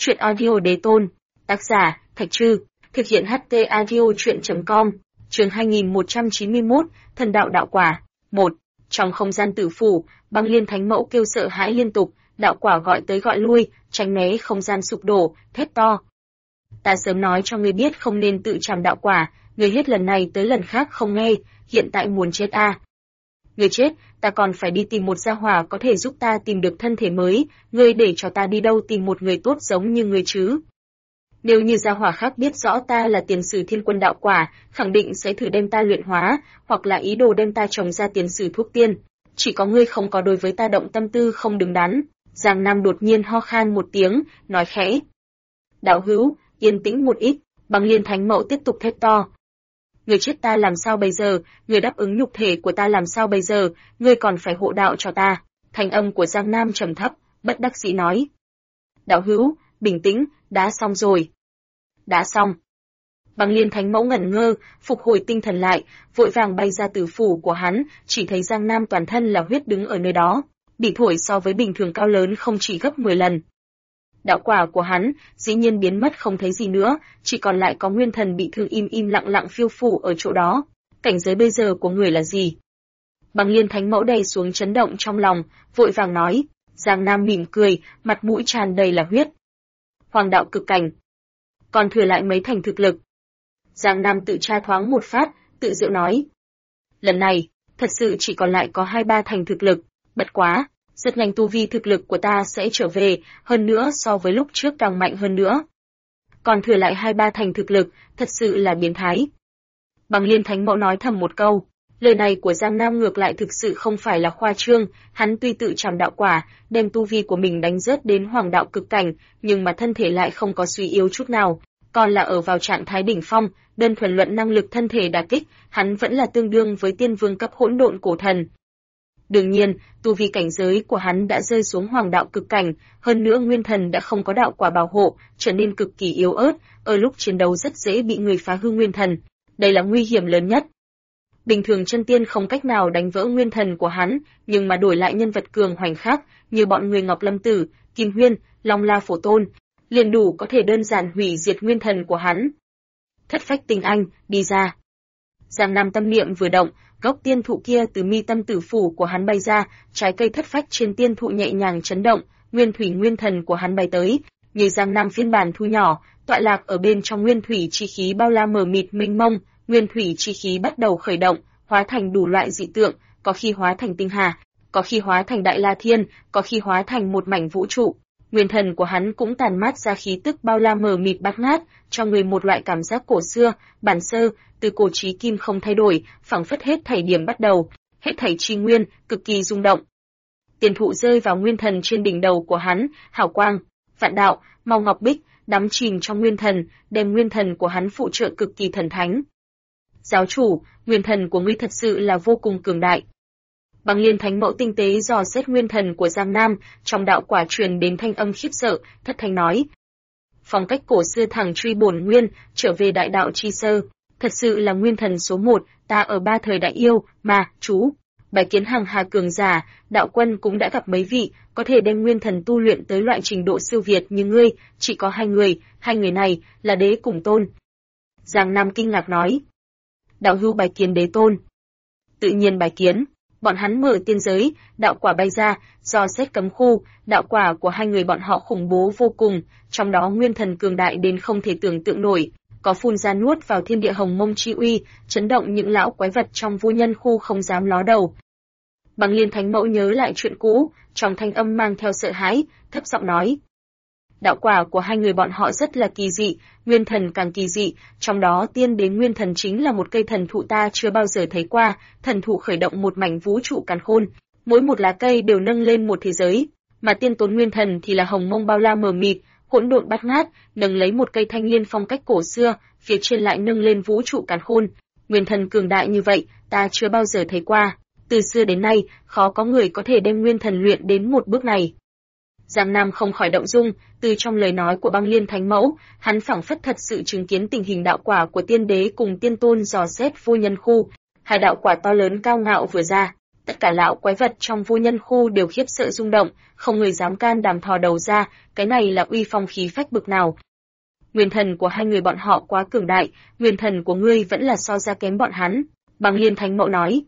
Chuyện audio đế tôn. Tác giả, Thạch Trư. Thực hiện HT audio chuyện.com. Chương 2191, Thần đạo đạo quả. 1. Trong không gian tử phủ, Băng Liên Thánh Mẫu kêu sợ hãi liên tục, đạo quả gọi tới gọi lui, tránh né không gian sụp đổ, thét to. Ta sớm nói cho ngươi biết không nên tự trảm đạo quả, ngươi hết lần này tới lần khác không nghe, hiện tại muốn chết à. Ngươi chết, ta còn phải đi tìm một gia hỏa có thể giúp ta tìm được thân thể mới, ngươi để cho ta đi đâu tìm một người tốt giống như ngươi chứ. Nếu như gia hỏa khác biết rõ ta là tiền sử thiên quân đạo quả, khẳng định sẽ thử đem ta luyện hóa, hoặc là ý đồ đem ta trồng ra tiền sử thuốc tiên. Chỉ có ngươi không có đối với ta động tâm tư không đứng đắn. Giang Nam đột nhiên ho khan một tiếng, nói khẽ. Đạo hữu, yên tĩnh một ít, Băng Liên Thánh Mẫu tiếp tục thét to. Người chết ta làm sao bây giờ, người đáp ứng nhục thể của ta làm sao bây giờ, ngươi còn phải hộ đạo cho ta. Thanh âm của Giang Nam trầm thấp, bất đắc dĩ nói. Đạo hữu, bình tĩnh, đã xong rồi. Đã xong. Băng Liên Thánh Mẫu ngẩn ngơ, phục hồi tinh thần lại, vội vàng bay ra từ phủ của hắn, chỉ thấy Giang Nam toàn thân là huyết đứng ở nơi đó, bị thổi so với bình thường cao lớn không chỉ gấp 10 lần. Đạo quả của hắn dĩ nhiên biến mất không thấy gì nữa, chỉ còn lại có nguyên thần bị thương im lặng lặng phiêu phù ở chỗ đó. Cảnh giới bây giờ của người là gì? Băng Liên Thánh Mẫu đầy xuống chấn động trong lòng, vội vàng nói. Giang Nam mỉm cười, mặt mũi tràn đầy là huyết. Hoàng đạo cực cảnh. Còn thừa lại mấy thành thực lực. Giang Nam tự tra thoáng một phát, tự diệu nói. Lần này, thật sự chỉ còn lại có 2-3 thành thực lực, bất quá. Rất nhanh tu vi thực lực của ta sẽ trở về, hơn nữa so với lúc trước càng mạnh hơn nữa. Còn thừa lại 2-3 thành thực lực, thật sự là biến thái. Băng Liên Thánh Mẫu nói thầm một câu, lời này của Giang Nam ngược lại thực sự không phải là khoa trương, hắn tuy tự trảm đạo quả, đem tu vi của mình đánh rớt đến hoàng đạo cực cảnh, nhưng mà thân thể lại không có suy yếu chút nào, còn là ở vào trạng thái đỉnh phong, đơn thuần luận năng lực thân thể đả kích, hắn vẫn là tương đương với tiên vương cấp hỗn độn cổ thần. Đương nhiên, tu vi cảnh giới của hắn đã rơi xuống hoàng đạo cực cảnh, hơn nữa nguyên thần đã không có đạo quả bảo hộ, trở nên cực kỳ yếu ớt, ở lúc chiến đấu rất dễ bị người phá hư nguyên thần. Đây là nguy hiểm lớn nhất. Bình thường chân tiên không cách nào đánh vỡ nguyên thần của hắn, nhưng mà đổi lại nhân vật cường hoành khác, như bọn người Ngọc Lâm Tử, Kim Huyên, Long La Phổ Tôn, liền đủ có thể đơn giản hủy diệt nguyên thần của hắn. Thất phách tinh anh, đi ra. Giang Nam tâm niệm vừa động, gốc tiên thụ kia từ mi tâm tử phủ của hắn bay ra, trái cây thất phách trên tiên thụ nhẹ nhàng chấn động, nguyên thủy nguyên thần của hắn bay tới, như Giang Nam phiên bản thu nhỏ, tọa lạc ở bên trong nguyên thủy chi khí bao la mờ mịt mênh mông, nguyên thủy chi khí bắt đầu khởi động, hóa thành đủ loại dị tượng, có khi hóa thành tinh hà, có khi hóa thành đại la thiên, có khi hóa thành một mảnh vũ trụ. Nguyên thần của hắn cũng tàn mát ra khí tức bao la mờ mịt bát ngát, cho người một loại cảm giác cổ xưa, bản sơ, từ cổ chí kim không thay đổi, phảng phất hết thảy điểm bắt đầu, hết thảy chi nguyên, cực kỳ rung động. Tiền thụ rơi vào nguyên thần trên đỉnh đầu của hắn, hào quang, vạn đạo, màu ngọc bích, đắm chìm trong nguyên thần, đem nguyên thần của hắn phụ trợ cực kỳ thần thánh. Giáo chủ, nguyên thần của ngươi thật sự là vô cùng cường đại. Băng Liên Thánh Mẫu tinh tế dò xét nguyên thần của Giang Nam, trong đạo quả truyền đến thanh âm khiếp sợ, thất thanh nói. Phong cách cổ xưa thẳng truy bổn nguyên, trở về đại đạo chi sơ, thật sự là nguyên thần số 1, ta ở 3 thời đại yêu, mà, chú. Bái kiến hàng hà cường giả, đạo quân cũng đã gặp mấy vị, có thể đem nguyên thần tu luyện tới loại trình độ siêu việt như ngươi, chỉ có 2 người này, là đế cùng tôn. Giang Nam kinh ngạc nói. Đạo hữu bái kiến đế tôn. Tự nhiên bái kiến. Bọn hắn mở tiên giới, đạo quả bay ra, do xét cấm khu, đạo quả của 2 người bọn họ khủng bố vô cùng, trong đó nguyên thần cường đại đến không thể tưởng tượng nổi, có phun ra nuốt vào thiên địa hồng mông chi uy, chấn động những lão quái vật trong vô nhân khu không dám ló đầu. Băng Liên Thánh Mẫu nhớ lại chuyện cũ, trong thanh âm mang theo sợ hãi, thấp giọng nói. Đạo quả của 2 người bọn họ rất là kỳ dị, nguyên thần càng kỳ dị, trong đó tiên đế nguyên thần chính là một cây thần thụ ta chưa bao giờ thấy qua, thần thụ khởi động một mảnh vũ trụ càn khôn, mỗi một lá cây đều nâng lên một thế giới, mà tiên tốn nguyên thần thì là hồng mông bao la mờ mịt, hỗn độn bát ngát, nâng lấy một cây thanh liên phong cách cổ xưa, phía trên lại nâng lên vũ trụ càn khôn, nguyên thần cường đại như vậy, ta chưa bao giờ thấy qua, từ xưa đến nay, khó có người có thể đem nguyên thần luyện đến một bước này. Giang Nam không khỏi động dung, từ trong lời nói của Băng Liên Thánh Mẫu, hắn phảng phất thật sự chứng kiến tình hình đạo quả của tiên đế cùng tiên tôn dò xét vô nhân khu, 2 đạo quả to lớn cao ngạo vừa ra, Tất cả lão quái vật trong vô nhân khu đều khiếp sợ rung động, không người dám can đảm thò đầu ra, cái này là uy phong khí phách bực nào. Nguyên thần của hai người bọn họ quá cường đại, nguyên thần của ngươi vẫn là so ra kém bọn hắn. Băng Liên Thánh Mẫu nói.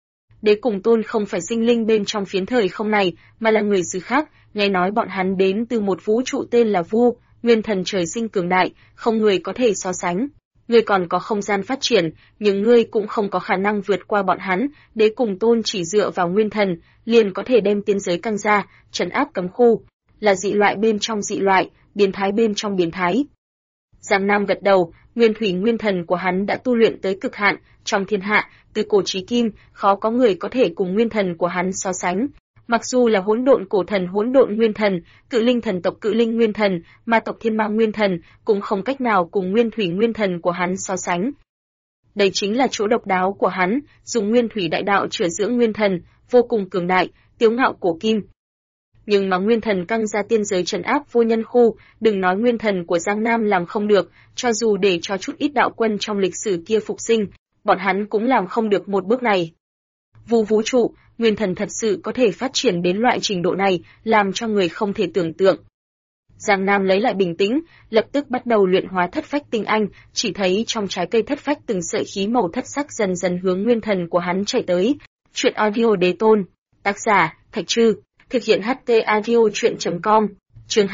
Đế Cùng Tôn không phải sinh linh bên trong phiến thời không này, mà là người xứ khác, nghe nói bọn hắn đến từ một vũ trụ tên là Vu, nguyên thần trời sinh cường đại, không người có thể so sánh. Ngươi còn có không gian phát triển, nhưng ngươi cũng không có khả năng vượt qua bọn hắn, Đế Cùng Tôn chỉ dựa vào nguyên thần, liền có thể đem tiên giới căng ra, trấn áp cấm khu, là dị loại bên trong dị loại, biến thái bên trong biến thái. Giang Nam gật đầu, nguyên thủy nguyên thần của hắn đã tu luyện tới cực hạn, trong thiên hạ, từ cổ chí kim, khó có người có thể cùng nguyên thần của hắn so sánh. Mặc dù là hỗn độn cổ thần hỗn độn nguyên thần, cự linh thần tộc cự linh nguyên thần, ma tộc thiên ma nguyên thần, cũng không cách nào cùng nguyên thủy nguyên thần của hắn so sánh. Đây chính là chỗ độc đáo của hắn, dùng nguyên thủy đại đạo chữa dưỡng nguyên thần, vô cùng cường đại, tiếu ngạo cổ kim. Nhưng mà nguyên thần căng ra tiên giới trấn áp vô nhân khu, đừng nói nguyên thần của Giang Nam làm không được, cho dù để cho chút ít đạo quân trong lịch sử kia phục sinh, bọn hắn cũng làm không được một bước này. Vu vũ trụ, nguyên thần thật sự có thể phát triển đến loại trình độ này, làm cho người không thể tưởng tượng. Giang Nam lấy lại bình tĩnh, lập tức bắt đầu luyện hóa thất phách tinh anh, chỉ thấy trong trái cây thất phách từng sợi khí màu thất sắc dần dần hướng nguyên thần của hắn chạy tới. Chuyện audio Đế Tôn, tác giả Thạch Trư, thực hiện HT audio truyện.com, chương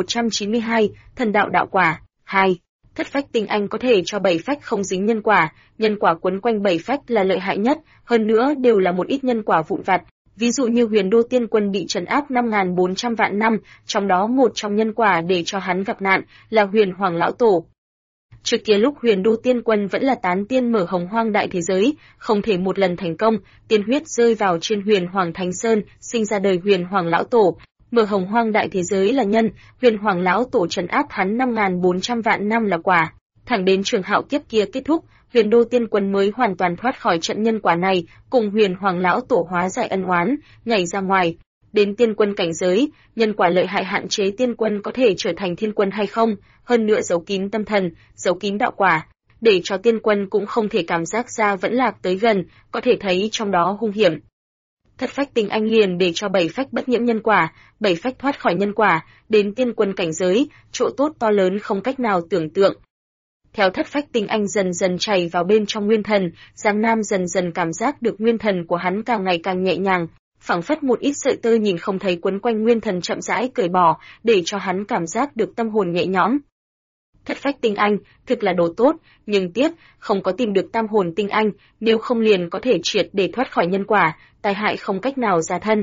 2192, thần đạo đạo quả, 2. Thất phách tinh anh có thể cho bảy phách không dính nhân quả quấn quanh bảy phách là lợi hại nhất, hơn nữa đều là một ít nhân quả vụn vặt. Ví dụ như Huyền Đô Tiên Quân bị trấn áp 5.400 vạn năm, trong đó một trong nhân quả để cho hắn gặp nạn là Huyền Hoàng Lão Tổ. Trước kia lúc Huyền Đô Tiên Quân vẫn là tán tiên mở hồng hoang đại thế giới, không thể một lần thành công, tiên huyết rơi vào trên Huyền Hoàng Thánh Sơn, sinh ra đời Huyền Hoàng Lão Tổ. Mở hồng hoang đại thế giới là nhân, Huyền Hoàng Lão Tổ trấn áp hắn 5.400 vạn năm là quả. Thẳng đến trường hạo kiếp kia kết thúc, Huyền Đô Tiên Quân mới hoàn toàn thoát khỏi trận nhân quả này, cùng Huyền Hoàng Lão Tổ hóa giải ân oán, nhảy ra ngoài. Đến tiên quân cảnh giới, nhân quả lợi hại hạn chế tiên quân có thể trở thành thiên quân hay không, hơn nữa giấu kín tâm thần, giấu kín đạo quả, để cho tiên quân cũng không thể cảm giác ra vẫn lạc tới gần, có thể thấy trong đó hung hiểm. Thất phách tinh anh liền để cho bảy phách bất nhiễm nhân quả, bảy phách thoát khỏi nhân quả, đến tiên quân cảnh giới, chỗ tốt to lớn không cách nào tưởng tượng. Theo thất phách tinh anh dần dần chảy vào bên trong nguyên thần, Giang Nam dần dần cảm giác được nguyên thần của hắn càng ngày càng nhẹ nhàng, phảng phất một ít sợi tơ nhìn không thấy quấn quanh nguyên thần chậm rãi cởi bỏ, để cho hắn cảm giác được tâm hồn nhẹ nhõm. Thất phách tinh anh, thực là đồ tốt, nhưng tiếc, không có tìm được tam hồn tinh anh, nếu không liền có thể triệt để thoát khỏi nhân quả, tai hại không cách nào ra thân.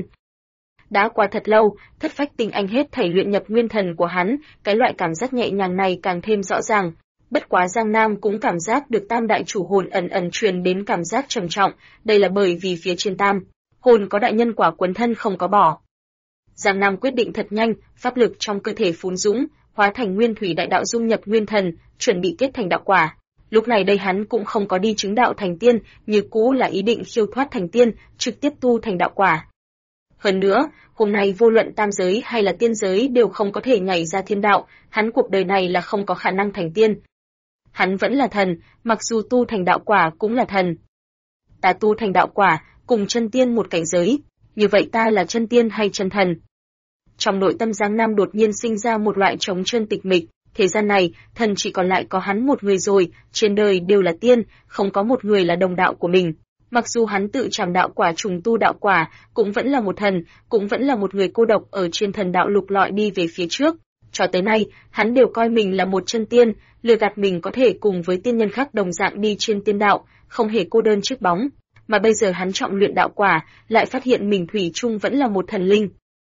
Đã qua thật lâu, thất phách tinh anh hết thảy luyện nhập nguyên thần của hắn, cái loại cảm giác nhẹ nhàng này càng thêm rõ ràng. Bất quá Giang Nam cũng cảm giác được tam đại chủ hồn ẩn ẩn truyền đến cảm giác trầm trọng, đây là bởi vì phía trên tam hồn có đại nhân quả quấn thân không có bỏ. Giang Nam quyết định thật nhanh, pháp lực trong cơ thể phún dũng, hóa thành nguyên thủy đại đạo dung nhập nguyên thần, chuẩn bị kết thành đạo quả. Lúc này đây hắn cũng không có đi chứng đạo thành tiên, như cũ là ý định khiêu thoát thành tiên, trực tiếp tu thành đạo quả. Hơn nữa, hôm nay vô luận tam giới hay là tiên giới đều không có thể nhảy ra thiên đạo, hắn cuộc đời này là không có khả năng thành tiên. Hắn vẫn là thần, mặc dù tu thành đạo quả cũng là thần. Ta tu thành đạo quả, cùng chân tiên một cảnh giới, như vậy ta là chân tiên hay chân thần? Trong nội tâm Giang Nam đột nhiên sinh ra một loại trống trơn tịch mịch, thế gian này, thần chỉ còn lại có hắn một người rồi, trên đời đều là tiên, không có một người là đồng đạo của mình. Mặc dù hắn tự trảm đạo quả trùng tu đạo quả, cũng vẫn là một thần, cũng vẫn là một người cô độc ở trên thần đạo lục lọi đi về phía trước. Cho tới nay, hắn đều coi mình là một chân tiên, lừa gạt mình có thể cùng với tiên nhân khác đồng dạng đi trên tiên đạo, không hề cô đơn trước bóng. Mà bây giờ hắn trọng luyện đạo quả, lại phát hiện mình thủy chung vẫn là một thần linh.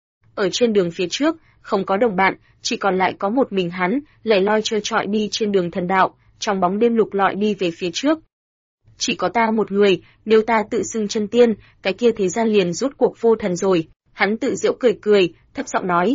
Ở trên đường phía trước, không có đồng bạn, chỉ còn lại có một mình hắn, lẻ loi trơ trọi đi trên đường thần đạo, trong bóng đêm lục lọi đi về phía trước. Chỉ có ta một người, nếu ta tự xưng chân tiên, cái kia thế gian liền rút cuộc vô thần rồi. Hắn tự giễu cười cười, thấp giọng nói.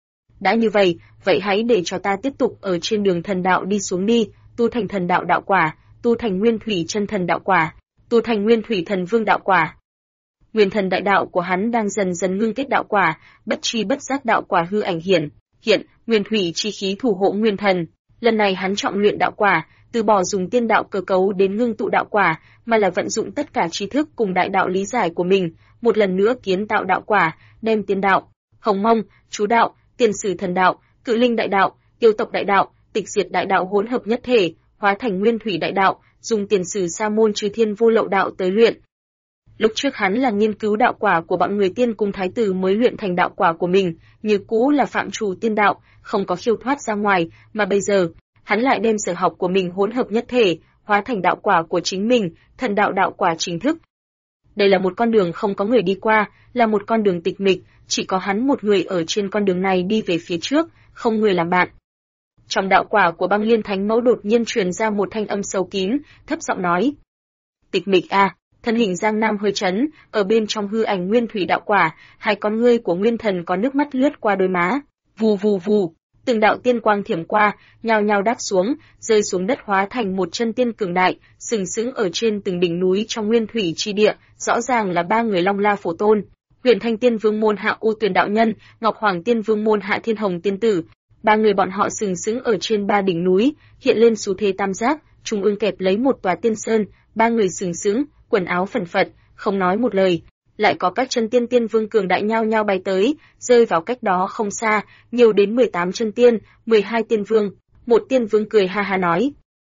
Đã như vậy, vậy hãy để cho ta tiếp tục ở trên đường thần đạo đi xuống đi, tu thành thần đạo đạo quả, tu thành nguyên thủy chân thần đạo quả, tu thành nguyên thủy thần vương đạo quả. Nguyên thần đại đạo của hắn đang dần dần ngưng kết đạo quả, bất tri bất giác đạo quả hư ảnh hiện, nguyên thủy chi khí thủ hộ nguyên thần. Lần này hắn trọng luyện đạo quả, từ bỏ dùng tiên đạo cơ cấu đến ngưng tụ đạo quả, mà là vận dụng tất cả tri thức cùng đại đạo lý giải của mình, một lần nữa kiến tạo đạo quả, đem tiên đạo, hồng mông, chú đạo, tiền sử thần đạo, cự linh đại đạo, yêu tộc đại đạo, tịch diệt đại đạo hỗn hợp nhất thể, hóa thành nguyên thủy đại đạo, dùng tiền sử sa môn chư thiên vô lậu đạo tới luyện. Lúc trước hắn là nghiên cứu đạo quả của bọn người tiên cung thái tử mới luyện thành đạo quả của mình, như cũ là phạm trù tiên đạo, không có khiêu thoát ra ngoài, mà bây giờ, hắn lại đem sở học của mình hỗn hợp nhất thể, hóa thành đạo quả của chính mình, thần đạo đạo quả chính thức. Đây là một con đường không có người đi qua, là một con đường tịch mịch, chỉ có hắn một người ở trên con đường này đi về phía trước, không người làm bạn. Trong đạo quả của Băng Liên Thánh Mẫu đột nhiên truyền ra một thanh âm sâu kín, thấp giọng nói: "Tịch mịch a." Thân hình Giang Nam hơi chấn, ở bên trong hư ảnh nguyên thủy đạo quả, hai con ngươi của nguyên thần có nước mắt lướt qua đôi má. Vù vù vù, từng đạo tiên quang thiểm qua, nhao nhao đáp xuống, rơi xuống đất hóa thành một chân tiên cường đại, sừng sững ở trên từng đỉnh núi trong nguyên thủy chi địa, rõ ràng là ba người Long La Phổ Tôn. Huyền Thanh Tiên Vương môn hạ U Tuyền đạo nhân, Ngọc Hoàng Tiên Vương môn hạ Thiên Hồng tiên tử, ba người bọn họ sừng sững ở trên ba đỉnh núi, hiện lên xu thế tam giác, trung ương kẹp lấy một tòa tiên sơn, ba người sừng sững, quần áo phần phật, không nói một lời. Lại có các chân tiên tiên vương cường đại nhao nhao bay tới, rơi vào cách đó không xa, nhiều đến 18 chân tiên, 12 tiên vương. Một tiên vương cười ha ha nói: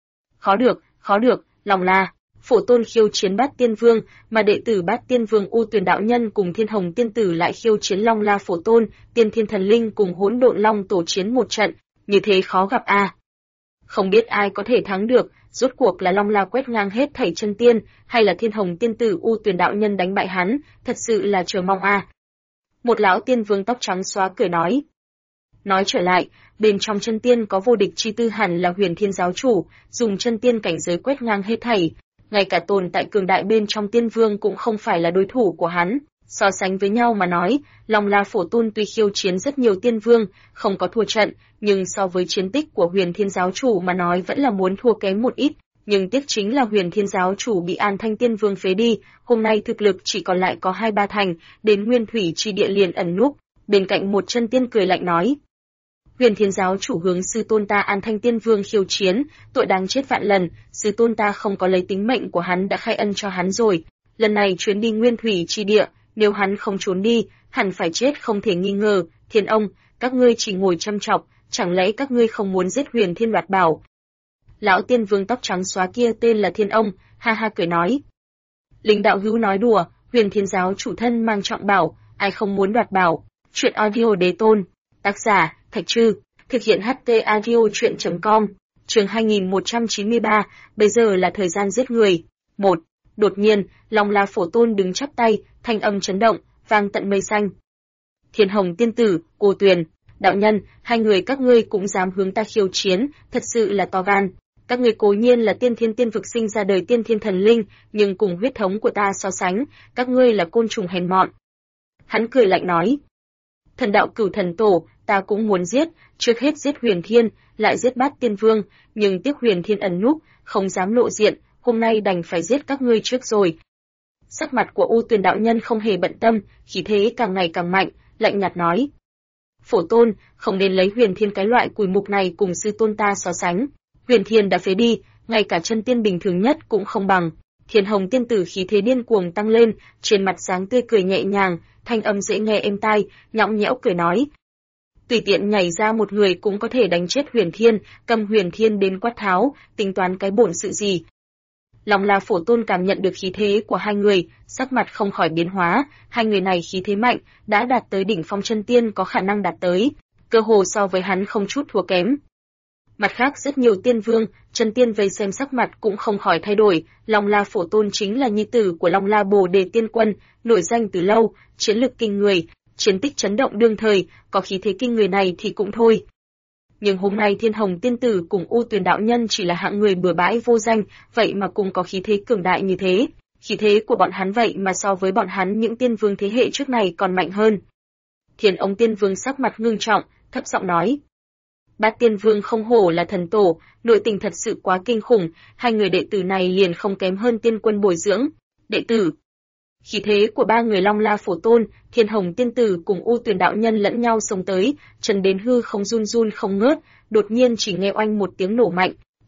khó được, Long La Phổ Tôn khiêu chiến Bát Tiên Vương, mà đệ tử Bát Tiên Vương U Tuyền đạo nhân cùng Thiên Hồng tiên tử lại khiêu chiến Long La Phổ Tôn, Tiên Thiên thần linh cùng Hỗn Độn Long tổ chiến một trận, như thế khó gặp a. Không biết ai có thể thắng được, rốt cuộc là Long La quét ngang hết thảy chân tiên, hay là Thiên Hồng tiên tử U Tuyền đạo nhân đánh bại hắn, thật sự là chờ mong a. Một lão tiên vương tóc trắng xóa cười nói. Nói trở lại, bên trong chân tiên có vô địch chi tư hẳn là Huyền Thiên giáo chủ, dùng chân tiên cảnh giới quét ngang hết thảy, ngay cả tồn tại cường đại bên trong tiên vương cũng không phải là đối thủ của hắn. So sánh với nhau mà nói, Long La Phổ Tôn tuy khiêu chiến rất nhiều tiên vương, không có thua trận, nhưng so với chiến tích của Huyền Thiên giáo chủ mà nói vẫn là muốn thua kém một ít. Nhưng tiếc chính là Huyền Thiên giáo chủ bị An Thanh tiên vương phế đi, hôm nay thực lực chỉ còn lại có 2-3 thành, đến nguyên thủy chi địa liền ẩn núp. Bên cạnh một chân tiên cười lạnh nói: Huyền Thiên giáo chủ hướng sư tôn ta An Thanh tiên vương khiêu chiến, tội đáng chết vạn lần, sư tôn ta không có lấy tính mệnh của hắn đã khai ân cho hắn rồi. Lần này chuyến đi nguyên thủy chi địa, nếu hắn không trốn đi, hẳn phải chết không thể nghi ngờ. Thiên ông, các ngươi chỉ ngồi châm chọc, chẳng lẽ các ngươi không muốn giết Huyền Thiên đoạt bảo? Lão tiên vương tóc trắng xóa kia tên là Thiên ông, ha ha cười nói. Linh đạo hữu nói đùa, Huyền Thiên giáo chủ thân mang trọng bảo, ai không muốn đoạt bảo. Chuyện audio đế tôn, tác giả Thạch Trư, thực hiện HT audio truyện.com, chương 2193, bây giờ là thời gian giết người. 1. Đột nhiên, Long La Phổ Tôn đứng chắp tay, thanh âm chấn động, vang tận mây xanh. Thiên Hồng tiên tử, Cô Tuyền, đạo nhân, hai người các ngươi cũng dám hướng ta khiêu chiến, thật sự là to gan. Các ngươi cố nhiên là tiên thiên tiên vực sinh ra đời tiên thiên thần linh, nhưng cùng huyết thống của ta so sánh, các ngươi là côn trùng hèn mọn. Hắn cười lạnh nói. Thần đạo Cửu Thần Tổ, ta cũng muốn giết, trước hết giết Huyền Thiên, lại giết Bát Tiên Vương, nhưng tiếc Huyền Thiên ẩn núp, không dám lộ diện, hôm nay đành phải giết các ngươi trước rồi. Sắc mặt của U Tuyền đạo nhân không hề bận tâm, khí thế càng ngày càng mạnh, lạnh nhạt nói. Phổ Tôn, không nên lấy Huyền Thiên cái loại cùi mục này cùng sư tôn ta so sánh. Huyền Thiên đã phế đi, ngay cả chân tiên bình thường nhất cũng không bằng. Thiên Hồng tiên tử khí thế điên cuồng tăng lên, trên mặt dáng tươi cười nhẹ nhàng, thanh âm dễ nghe êm tai, nhõng nhẽo cười nói. Tùy tiện nhảy ra một người cũng có thể đánh chết Huyền Thiên, cầm Huyền Thiên đến quát tháo, tính toán cái bổn sự gì. Long La Phổ Tôn cảm nhận được khí thế của hai người, sắc mặt không khỏi biến hóa, hai người này khí thế mạnh, đã đạt tới đỉnh phong chân tiên có khả năng đạt tới, cơ hồ so với hắn không chút thua kém. Mặt khác rất nhiều tiên vương, chân tiên vây xem sắc mặt cũng không khỏi thay đổi, Long La Phổ Tôn chính là nhi tử của Long La Bồ Đề Tiên Quân, nổi danh từ lâu, chiến lực kinh người, chiến tích chấn động đương thời, có khí thế kinh người này thì cũng thôi. Nhưng hôm nay Thiên Hồng tiên tử cùng U Tuyền đạo nhân chỉ là hạng người bừa bãi vô danh, vậy mà cũng có khí thế cường đại như thế. Khí thế của bọn hắn vậy mà so với bọn hắn những tiên vương thế hệ trước này còn mạnh hơn. Thiên ông tiên vương sắc mặt ngưng trọng, thấp giọng nói. Bát Tiên Vương không hổ là thần tổ, nội tình thật sự quá kinh khủng, hai người đệ tử này liền không kém hơn tiên quân bồi dưỡng. Đệ tử. Khí thế của ba người Long La Phổ Tôn, Thiên Hồng tiên tử cùng U Tuyền đạo nhân lẫn nhau xông tới, chân đến hư không run run không ngớt, đột nhiên chỉ nghe oanh một tiếng nổ mạnh,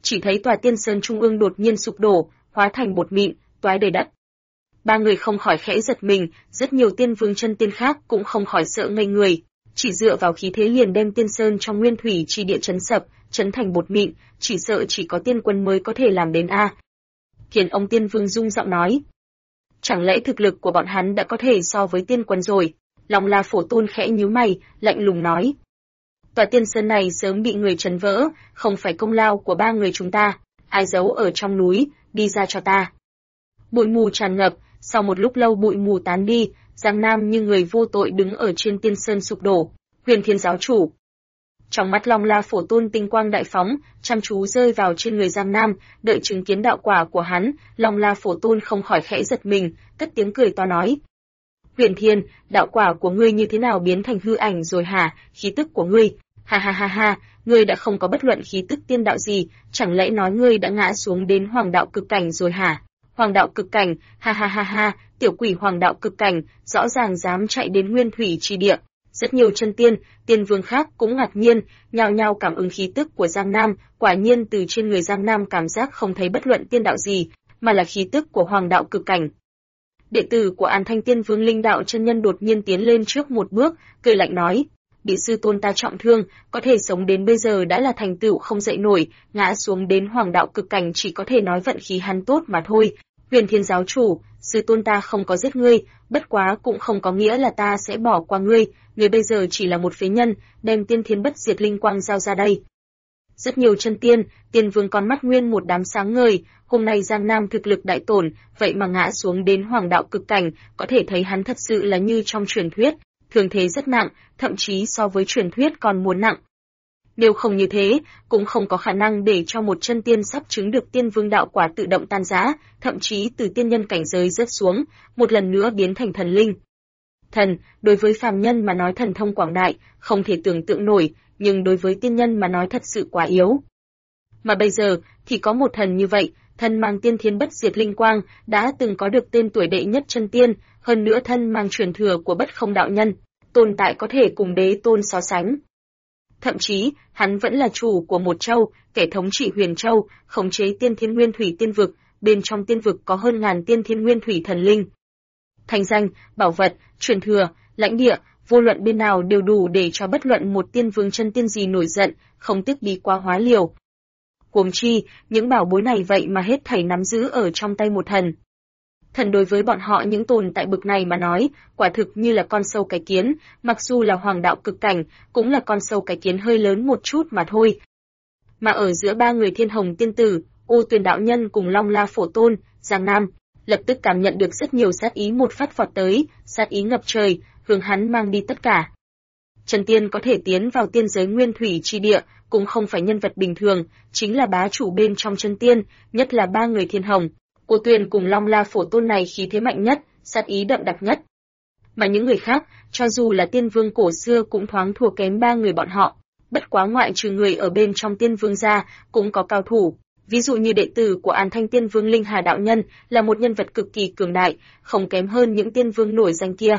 chỉ thấy tòa tiên sơn trung ương đột nhiên sụp đổ, hóa thành bột mịn, toái đầy đất. Ba người không khỏi khẽ giật mình, rất nhiều tiên vương chân tiên khác cũng không khỏi sợ ngây người, chỉ dựa vào khí thế liền đem tiên sơn trong nguyên thủy chi địa chấn sập, chấn thành bột mịn, chỉ sợ chỉ có tiên quân mới có thể làm đến a. Thiền ông tiên vương rung giọng nói, chẳng lẽ thực lực của bọn hắn đã có thể so với tiên quân rồi? Long La Phổ Tôn khẽ nhíu mày, lạnh lùng nói, tòa tiên sơn này sớm bị người chấn vỡ, không phải công lao của ba người chúng ta, ai giấu ở trong núi, đi ra cho ta. Bụi mù tràn ngập, sau một lúc lâu bụi mù tán đi, Giang Nam như người vô tội đứng ở trên tiên sơn sụp đổ. Huyền Thiên giáo chủ. Trong mắt Long La Phổ Tôn tinh quang đại phóng, chăm chú rơi vào trên người Giang Nam, đợi chứng kiến đạo quả của hắn, Long La Phổ Tôn không khỏi khẽ giật mình, cất tiếng cười to nói: Huyền Thiên, đạo quả của ngươi như thế nào biến thành hư ảnh rồi hả? Khí tức của ngươi, ha ha ha ha, ngươi đã không có bất luận khí tức tiên đạo gì, chẳng lẽ nói ngươi đã ngã xuống đến hoàng đạo cực cảnh rồi hả? Hoàng đạo cực cảnh, ha ha ha ha, tiểu quỷ hoàng đạo cực cảnh, rõ ràng dám chạy đến nguyên thủy chi địa. Rất nhiều chân tiên, tiên vương khác cũng ngạc nhiên, nhao nhao cảm ứng khí tức của Giang Nam, quả nhiên từ trên người Giang Nam cảm giác không thấy bất luận tiên đạo gì, mà là khí tức của hoàng đạo cực cảnh. Đệ tử của An Thanh Tiên Vương Linh Đạo chân nhân đột nhiên tiến lên trước một bước, cười lạnh nói: "Bị sư tôn ta trọng thương, có thể sống đến bây giờ đã là thành tựu không dậy nổi, ngã xuống đến hoàng đạo cực cảnh chỉ có thể nói vận khí hắn tốt mà thôi. Huyền Thiên giáo chủ, sư tôn ta không có giết ngươi, bất quá cũng không có nghĩa là ta sẽ bỏ qua ngươi, ngươi bây giờ chỉ là một phế nhân, đem tiên thiên bất diệt linh quang giao ra đây." Rất nhiều chân tiên, tiên vương con mắt nguyên một đám sáng ngời, hôm nay Giang Nam thực lực đại tổn, vậy mà ngã xuống đến hoàng đạo cực cảnh, có thể thấy hắn thật sự là như trong truyền thuyết, thương thế rất nặng, thậm chí so với truyền thuyết còn muốn nặng. Nếu không như thế, cũng không có khả năng để cho một chân tiên sắp chứng được tiên vương đạo quả tự động tan rã, thậm chí từ tiên nhân cảnh giới rớt xuống, một lần nữa biến thành thần linh. Thần, đối với phàm nhân mà nói thần thông quảng đại, không thể tưởng tượng nổi, nhưng đối với tiên nhân mà nói thật sự quá yếu. Mà bây giờ, thì có một thần như vậy, thân mang tiên thiên bất diệt linh quang, đã từng có được tên tuổi đệ nhất chân tiên, hơn nữa thân mang truyền thừa của bất không đạo nhân, tồn tại có thể cùng đế tôn so sánh. Thậm chí, hắn vẫn là chủ của một châu, kẻ thống trị Huyền Châu, khống chế tiên thiên nguyên thủy tiên vực, bên trong tiên vực có hơn ngàn tiên thiên nguyên thủy thần linh. Thành danh, bảo vật, truyền thừa, lãnh địa, vô luận bên nào đều đủ để cho bất luận một tiên vương chân tiên gì nổi giận, không tiếc bí quá hóa liều. Huống chi, những bảo bối này vậy mà hết thảy nắm giữ ở trong tay một thần. Thần đối với bọn họ những tồn tại bực này mà nói, quả thực như là con sâu cái kiến, mặc dù là hoàng đạo cực cảnh, cũng là con sâu cái kiến hơi lớn một chút mà thôi. Mà ở giữa ba người Thiên Hồng tiên tử, U Tuyền đạo nhân cùng Long La Phổ Tôn, Giang Nam, lập tức cảm nhận được rất nhiều sát ý một phát vọt tới, sát ý ngập trời, hướng hắn mang đi tất cả. Chân tiên có thể tiến vào tiên giới nguyên thủy chi địa, cũng không phải nhân vật bình thường, chính là bá chủ bên trong chân tiên, nhất là ba người Thiên Hồng. Cô Tuyền cùng Long La Phổ Tôn này khí thế mạnh nhất, sát ý đậm đặc nhất. Mà những người khác, cho dù là tiên vương cổ xưa cũng thoáng thua kém ba người bọn họ. Bất quá ngoại trừ người ở bên trong tiên vương ra, cũng có cao thủ. Ví dụ như đệ tử của An Thanh Tiên Vương Linh Hà đạo nhân là một nhân vật cực kỳ cường đại, không kém hơn những tiên vương nổi danh kia.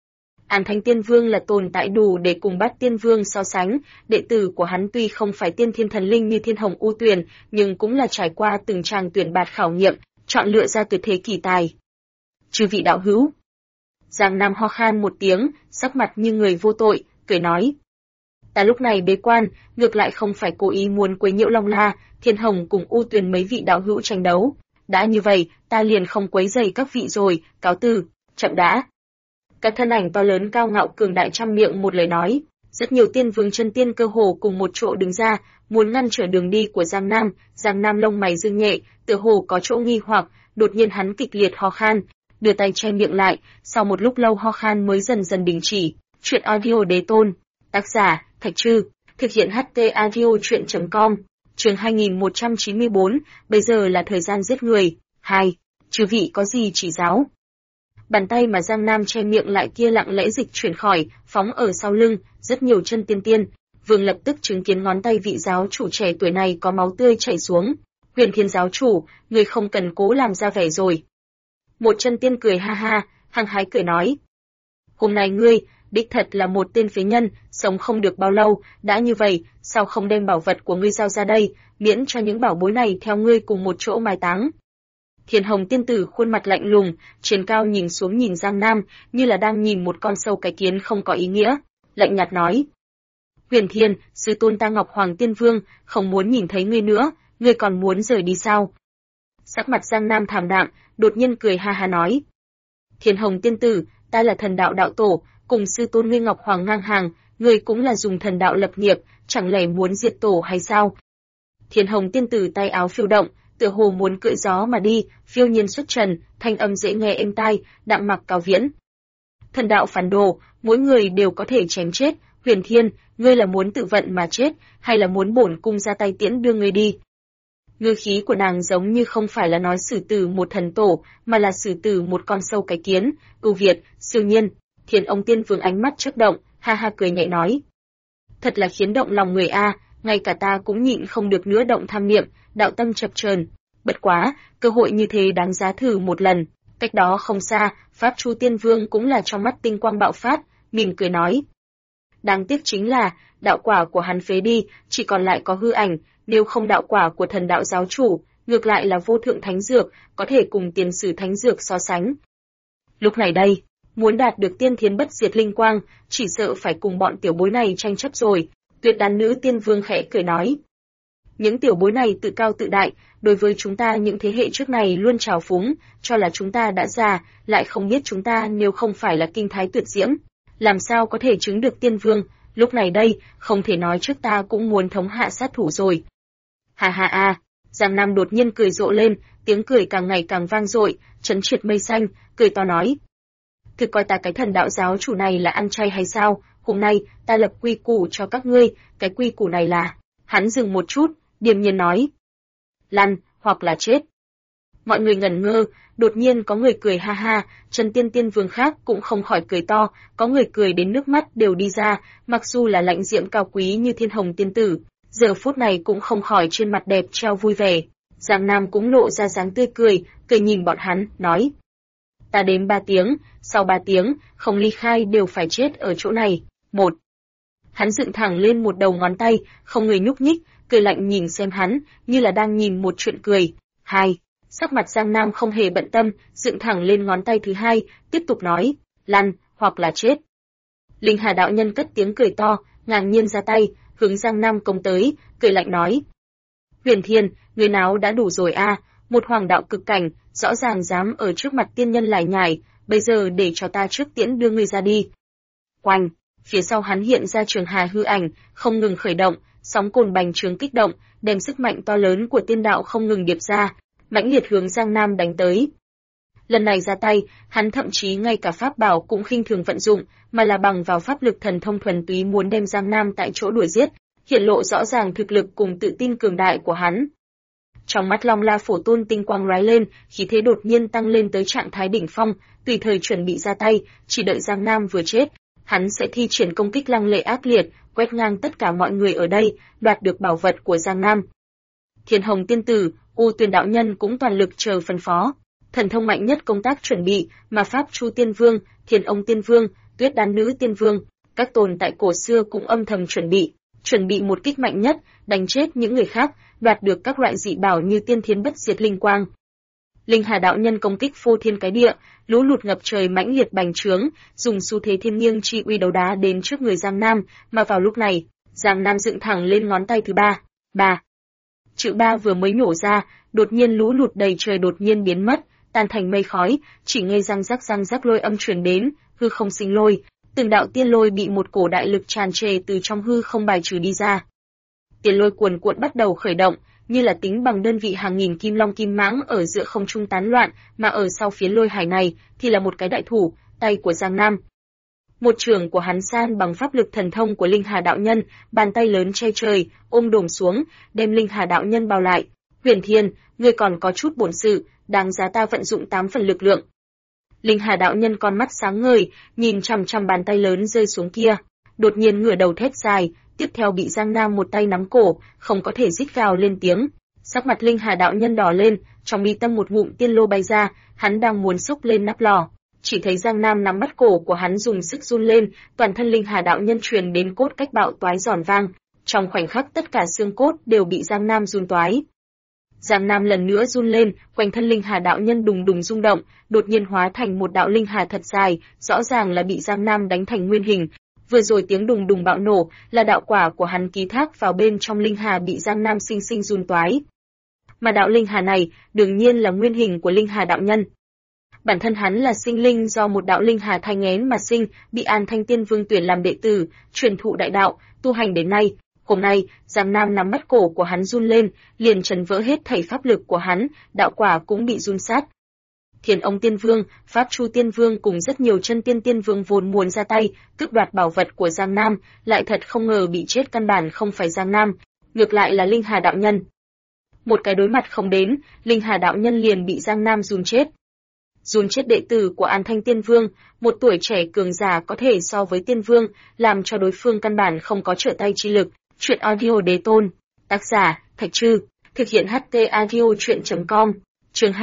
An Thanh Tiên Vương là tồn tại đủ để cùng Bát Tiên Vương so sánh, đệ tử của hắn tuy không phải tiên thiên thần linh như Thiên Hồng U Tuyền, nhưng cũng là trải qua từng tràng tuyển bạt khảo nghiệm, chọn lựa ra tuyệt thế kỳ tài. Chư vị đạo hữu. Giang Nam ho khan một tiếng, sắc mặt như người vô tội, cười nói: "Ta lúc này bế quan, ngược lại không phải cố ý muốn quấy nhiễu Long La, Thiên Hồng cùng U Tuyền mấy vị đạo hữu tranh đấu. Đã như vậy, ta liền không quấy rầy các vị rồi, cáo từ, chậm đã." Các thân ảnh to lớn cao ngạo cường đại trăm miệng một lời nói, rất nhiều tiên vương chân tiên cơ hồ cùng một chỗ đứng ra, muốn ngăn trở đường đi của Giang Nam. Giang Nam lông mày dương nhẹ, tựa hồ có chỗ nghi hoặc, đột nhiên hắn kịch liệt ho khan, đưa tay che miệng lại, sau một lúc lâu ho khan mới dần dần đình chỉ. Chuyện audio đế tôn, tác giả Thạch Trư, thực hiện HT audio truyện.com, chương 2194, bây giờ là thời gian giết người. 2. Chư vị có gì chỉ giáo? Bàn tay mà Giang Nam che miệng lại kia lặng lẽ dịch chuyển khỏi, phóng ở sau lưng, rất nhiều chân tiên. Vương lập tức chứng kiến ngón tay vị giáo chủ trẻ tuổi này có máu tươi chảy xuống. Huyền Thiên giáo chủ, người không cần cố làm ra vẻ rồi. Một chân tiên cười ha ha, hăng hái cười nói: "Hôm nay ngươi, đích thật là một tên phế nhân, sống không được bao lâu, đã như vậy, sao không đem bảo vật của ngươi giao ra đây, miễn cho những bảo bối này theo ngươi cùng một chỗ mai táng. Thiên Hồng tiên tử khuôn mặt lạnh lùng, trên cao nhìn xuống nhìn Giang Nam, như là đang nhìn một con sâu cái kiến không có ý nghĩa, lạnh nhạt nói: Huyền Thiên, sư tôn ta Ngọc Hoàng Tiên Vương, không muốn nhìn thấy ngươi nữa, ngươi còn muốn rời đi sao? Sắc mặt Giang Nam thảm đạm, đột nhiên cười ha ha nói: Thiên Hồng tiên tử, ta là thần đạo đạo tổ, cùng sư tôn ngươi Ngọc Hoàng ngang hàng, ngươi cũng là dùng thần đạo lập nghiệp, chẳng lẽ muốn diệt tổ hay sao? Thiên Hồng tiên tử tay áo phiêu động, tựa hồ muốn cưỡi gió mà đi, phiêu nhiên xuất trần, thanh âm dễ nghe êm tai, đạm mặc cao viễn. Thần đạo phản đồ, mỗi người đều có thể chém chết, Huyền Thiên, ngươi là muốn tự vận mà chết, hay là muốn bổn cung ra tay tiễn đưa ngươi đi? Ngữ khí của nàng giống như không phải là nói xử tử một thần tổ, mà là xử tử một con sâu cái kiến. Ưu Việt, siêu nhiên. Thiên ông tiên vương ánh mắt chớp động, ha ha cười nhẹ nói: Thật là khiến động lòng người a, ngay cả ta cũng nhịn không được nữa động tham niệm, đạo tâm chập chờn. Bất quá, cơ hội như thế đáng giá thử một lần. Cách đó không xa, Pháp Chu Tiên Vương cũng là trong mắt tinh quang bạo phát, mỉm cười nói: Đáng tiếc chính là, đạo quả của hắn phế đi, chỉ còn lại có hư ảnh, nếu không đạo quả của thần đạo giáo chủ, ngược lại là vô thượng thánh dược, có thể cùng tiền sử thánh dược so sánh. Lúc này đây, muốn đạt được tiên thiến bất diệt linh quang, chỉ sợ phải cùng bọn tiểu bối này tranh chấp rồi. Tuyệt đàn nữ tiên vương khẽ cười nói: Những tiểu bối này tự cao tự đại, đối với chúng ta những thế hệ trước này luôn trào phúng, cho là chúng ta đã già, lại không biết chúng ta nếu không phải là kinh thái tuyệt diễm, làm sao có thể chứng được tiên vương, lúc này đây, không thể nói trước ta cũng muốn thống hạ sát thủ rồi. Ha ha a, Giang Nam đột nhiên cười rộ lên, tiếng cười càng ngày càng vang dội, chấn triệt mây xanh, cười to nói: Thực coi ta cái thần đạo giáo chủ này là ăn chay hay sao, hôm nay, ta lập quy củ cho các ngươi, cái quy củ này là... Hắn dừng một chút, điềm nhiên nói: Lăn, hoặc là chết. Mọi người ngẩn ngơ, đột nhiên có người cười ha ha, Trần Tiên Tiên Vương khác cũng không khỏi cười to, có người cười đến nước mắt đều đi ra, mặc dù là lãnh diễm cao quý như Thiên Hồng tiên tử, giờ phút này cũng không khỏi trên mặt đẹp treo vui vẻ. Giang Nam cũng lộ ra dáng tươi cười, cười nhìn bọn hắn, nói: Ta đếm 3 tiếng, sau 3 tiếng, không ly khai đều phải chết ở chỗ này. 1. Hắn dựng thẳng lên một đầu ngón tay, không người nhúc nhích, cười lạnh nhìn xem hắn, như là đang nhìn một chuyện cười. 2. Sắc mặt Giang Nam không hề bận tâm, dựng thẳng lên ngón tay thứ 2, tiếp tục nói: Lăn, hoặc là chết. Linh Hà đạo nhân cất tiếng cười to, ngang nhiên ra tay, hướng Giang Nam công tới, cười lạnh nói: Huyền Thiên, người nào đã đủ rồi a, một hoàng đạo cực cảnh, rõ ràng dám ở trước mặt tiên nhân lải nhải, bây giờ để cho ta trước tiễn đưa ngươi ra đi. Oanh, phía sau hắn hiện ra trường hà hư ảnh, không ngừng khởi động, sóng cồn bành trướng kích động, đem sức mạnh to lớn của tiên đạo không ngừng điệp ra, mãnh liệt hướng Giang Nam đánh tới. Lần này ra tay, hắn thậm chí ngay cả pháp bảo cũng khinh thường vận dụng, mà là bằng vào pháp lực thần thông thuần túy muốn đem Giang Nam tại chỗ đuổi giết, hiện lộ rõ ràng thực lực cùng tự tin cường đại của hắn. Trong mắt Long La Phổ Tôn tinh quang lóe lên, khí thế đột nhiên tăng lên tới trạng thái đỉnh phong, tùy thời chuẩn bị ra tay, chỉ đợi Giang Nam vừa chết, hắn sẽ thi triển công kích lăng lệ ác liệt, quét ngang tất cả mọi người ở đây, đoạt được bảo vật của Giang Nam. Thiên Hồng tiên tử, U Tuyền đạo nhân cũng toàn lực chờ phân phó. Thần thông mạnh nhất công tác chuẩn bị, mà Pháp Chu Tiên Vương, Thiên Ông Tiên Vương, Tuyết Đan Nữ Tiên Vương, các tồn tại cổ xưa cũng âm thầm chuẩn bị một kích mạnh nhất, đánh chết những người khác, đoạt được các loại dị bảo như tiên thiến bất diệt linh quang. Linh Hà đạo nhân công kích phô thiên cái địa, lũ lụt ngập trời mãnh liệt bành trướng, dùng xu thế thiên nghiêng chi uy đấu đá đến trước người Giang Nam, mà vào lúc này, Giang Nam dựng thẳng lên ngón tay thứ 3. 3. Chữ 3 vừa mới nhổ ra, đột nhiên lũ lụt đầy trời đột nhiên biến mất, tan thành mây khói, chỉ nghe răng rắc lôi âm truyền đến, hư không sinh lôi, từng đạo tiên lôi bị một cổ đại lực tràn trề từ trong hư không bài trừ đi ra. Tiên lôi cuồn cuộn bắt đầu khởi động, như là tính bằng đơn vị hàng nghìn kim long kim mãng ở giữa không trung tán loạn, mà ở sau phía lôi hải này thì là một cái đại thủ, tay của Giang Nam. Một trường của hắn san bằng pháp lực thần thông của Linh Hà đạo nhân, bàn tay lớn che trời, ôm đồm xuống, đem Linh Hà đạo nhân bao lại. Huyền Thiên, ngươi còn có chút bổn sự, đáng giá ta vận dụng 8 phần lực lượng. Linh Hà đạo nhân con mắt sáng ngời, nhìn chằm chằm bàn tay lớn rơi xuống kia, đột nhiên ngửa đầu thét dài, tiếp theo bị Giang Nam một tay nắm cổ, không có thể rít gào lên tiếng. Sắc mặt Linh Hà đạo nhân đỏ lên, trong mi tâm một ngụm tiên lô bay ra, hắn đang muốn xúc lên nắp lò. chỉ thấy Giang Nam nắm bắt cổ của hắn dùng sức run lên, toàn thân linh hà đạo nhân truyền đến cốt cách bạo toái giòn vang, trong khoảnh khắc tất cả xương cốt đều bị Giang Nam run toái. Giang Nam lần nữa run lên, quanh thân linh hà đạo nhân đùng đùng rung động, đột nhiên hóa thành một đạo linh hà thật dài, rõ ràng là bị Giang Nam đánh thành nguyên hình. Vừa rồi tiếng đùng đùng bạo nổ, là đạo quả của hắn ký thác vào bên trong linh hà bị Giang Nam sinh sinh run toái. Mà đạo linh hà này, đương nhiên là nguyên hình của linh hà đạo nhân. Bản thân hắn là sinh linh do một đạo linh hà thai nghén mà sinh, bị An Thanh Tiên Vương tuyển làm đệ tử, truyền thụ đại đạo, tu hành đến nay. Hôm nay, Giang Nam nắm bắt cổ của hắn run lên, liền trấn vỡ hết thảy pháp lực của hắn, đạo quả cũng bị run sát. Thiên Ông Tiên Vương, Pháp Chu Tiên Vương cùng rất nhiều chân tiên tiên vương vốn muốn ra tay, cướp đoạt bảo vật của Giang Nam, lại thật không ngờ bị chết căn bản không phải Giang Nam, ngược lại là linh hà đạo nhân. Một cái đối mặt không đến, linh hà đạo nhân liền bị Giang Nam run chết. Run chết đệ tử của An Thanh Tiên Vương, một tuổi trẻ cường giả có thể so với Tiên Vương, làm cho đối phương căn bản không có trở tay chi lực. Chuyện audio đế tôn, tác giả, Thạch Trư, thực hiện HT audio chuyện.com, chương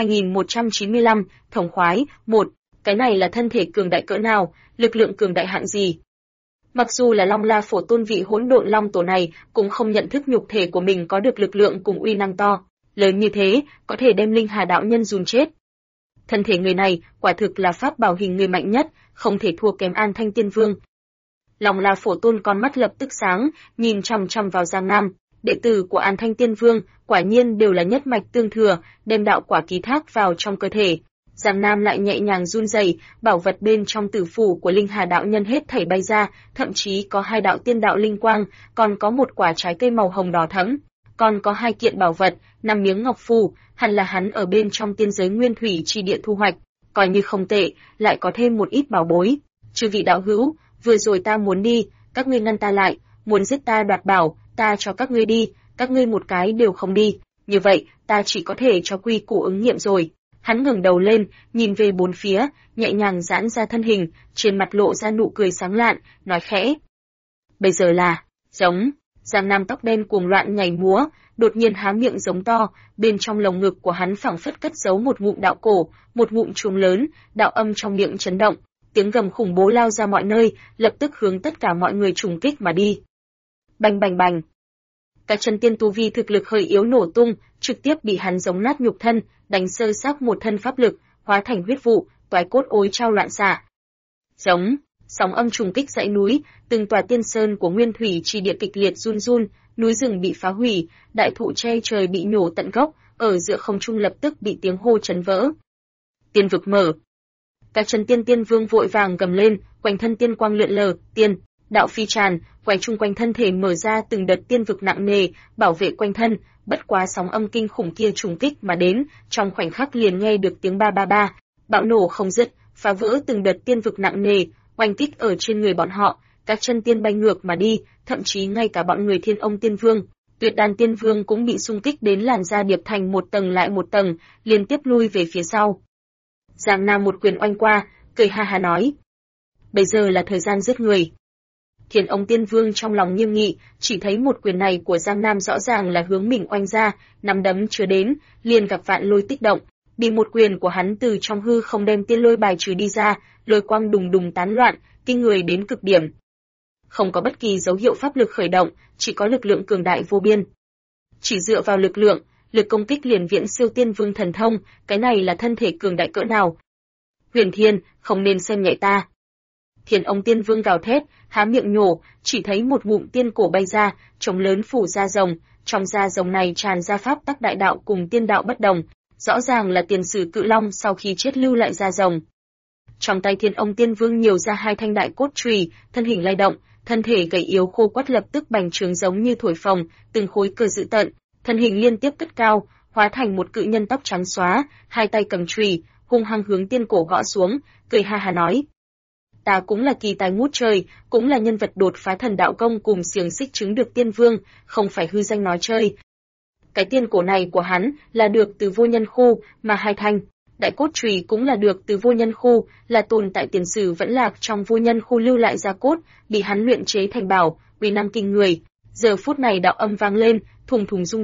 2195, thống khoái, 1, cái này là thân thể cường đại cỡ nào, lực lượng cường đại hạng gì? Mặc dù là Long La Phổ Tôn vị hỗn độn long tổ này, cũng không nhận thức nhục thể của mình có được lực lượng cùng uy năng to, lớn như thế, có thể đem linh hà đạo nhân dùn chết. Thân thể người này, quả thực là pháp bảo hình người mạnh nhất, không thể thua kém An Thanh Tiên Vương. Long La Phổ Tôn con mắt lập tức sáng, nhìn chằm chằm vào Giang Nam, đệ tử của An Thanh Tiên Vương, quả nhiên đều là nhất mạch tương thừa, đem đạo quả ký thác vào trong cơ thể. Giang Nam lại nhẹ nhàng run rẩy, bảo vật bên trong tử phủ của linh hà đạo nhân hết thảy bay ra, thậm chí có 2 đạo tiên đạo linh quang, còn có một quả trái cây màu hồng đỏ thẫm, còn có 2 kiện bảo vật, 5 miếng ngọc phù, hẳn là hắn ở bên trong tiên giới nguyên thủy chi địa thu hoạch, coi như không tệ, lại có thêm một ít bảo bối. Chư vị đạo hữu, vừa rồi ta muốn đi, các ngươi ngăn ta lại, muốn giết ta đoạt bảo, ta cho các ngươi đi, các ngươi một cái đều không đi, như vậy, ta chỉ có thể cho quy củ ứng nghiệm rồi. Hắn ngẩng đầu lên, nhìn về bốn phía, nhẹ nhàng giãn ra thân hình, trên mặt lộ ra nụ cười sáng lạn, nói khẽ. Bây giờ là, giống, Giang Nam tóc đen cuồng loạn nhảy múa, đột nhiên há miệng giống to, bên trong lồng ngực của hắn phảng phất cất giấu một ngụm đạo cổ, một ngụm chuông lớn, đạo âm trong miệng chấn động, tiếng gầm khủng bố lao ra mọi nơi, lập tức hướng tất cả mọi người trùng kích mà đi. Bành bành bành. Các chân tiên tu vi thực lực hơi yếu nổ tung, trực tiếp bị hắn giống nát nhục thân, đánh sơ xác một thân pháp lực, hóa thành huyết vụ, toái cốt ối trao loạn xạ. Giống, sóng âm trùng kích dãy núi, từng tòa tiên sơn của nguyên thủy chi địa kịch liệt run run, núi rừng bị phá hủy, đại thụ che trời bị nhổ tận gốc, ở giữa không trung lập tức bị tiếng hô chấn vỡ. Tiên vực mở. Các chân tiên tiên vương vội vàng gầm lên, quanh thân tiên quang lượn lờ, tiên đạo phi tràn, quay chung quanh thân thể mở ra từng đợt tiên vực nặng nề, bảo vệ quanh thân, bất quá sóng âm kinh khủng kia trùng kích mà đến, trong khoảnh khắc liền nghe được tiếng ba ba ba, bạo nổ không dứt, phá vỡ từng đợt tiên vực nặng nề, oanh kích ở trên người bọn họ, các chân tiên bay ngược mà đi, thậm chí ngay cả bọn người Thiên Ông Tiên Vương, Tuyệt Đan Tiên Vương cũng bị xung kích đến làn da điệp thành một tầng lại một tầng, liên tiếp lui về phía sau. Giang Nam một quyền oanh qua, cười ha ha nói: "Bây giờ là thời gian giết người." Thiên Ông Tiên Vương trong lòng nghiêm nghị, chỉ thấy một quyền này của Giang Nam rõ ràng là hướng mình oanh ra, nắm đấm chưa đến, liền gặp vạn lôi tích động, bị một quyền của hắn từ trong hư không đem tiên lôi bài trừ đi ra, lôi quang đùng đùng tán loạn, kinh người đến cực điểm. Không có bất kỳ dấu hiệu pháp lực khởi động, chỉ có lực lượng cường đại vô biên. Chỉ dựa vào lực lượng, lực công kích liền viễn siêu Tiên Vương thần thông, cái này là thân thể cường đại cỡ nào? Huyền Thiên, không nên xem nhẹ ta. Thiên Ông Tiên Vương gào thét, há miệng nhổ, chỉ thấy một ngụm tiên cổ bay ra, trống lớn phủ da rồng, trong da rồng này tràn ra pháp tắc đại đạo cùng tiên đạo bất đồng, rõ ràng là tiền sử cự long sau khi chết lưu lại da rồng. Trong tay Thiên Ông Tiên Vương nhiều ra 2 thanh đại cốt chùy, thân hình lay động, thân thể gầy yếu khô quắt lập tức bành trướng giống như thổi phồng, từng khối cơ dữ tợn, thân hình liên tiếp cất cao, hóa thành một cự nhân tóc trắng xóa, 2 tay cầm chùy, hung hăng hướng tiên cổ gõ xuống, cười ha ha nói: "Ta cũng là kỳ tài ngút trời, cũng là nhân vật đột phá thần đạo công cùng xiềng xích chứng được tiên vương, không phải hư danh nói chơi." Cái tiên cổ này của hắn là được từ vô nhân khu, mà 2 thanh đại cốt chùy cũng là được từ vô nhân khu, là tồn tại tiền sử vẫn lạc trong vô nhân khu lưu lại ra cốt, bị hắn luyện chế thành bảo, uy năng kinh người. Giờ phút này đạo âm vang lên, thùng thùng rung động,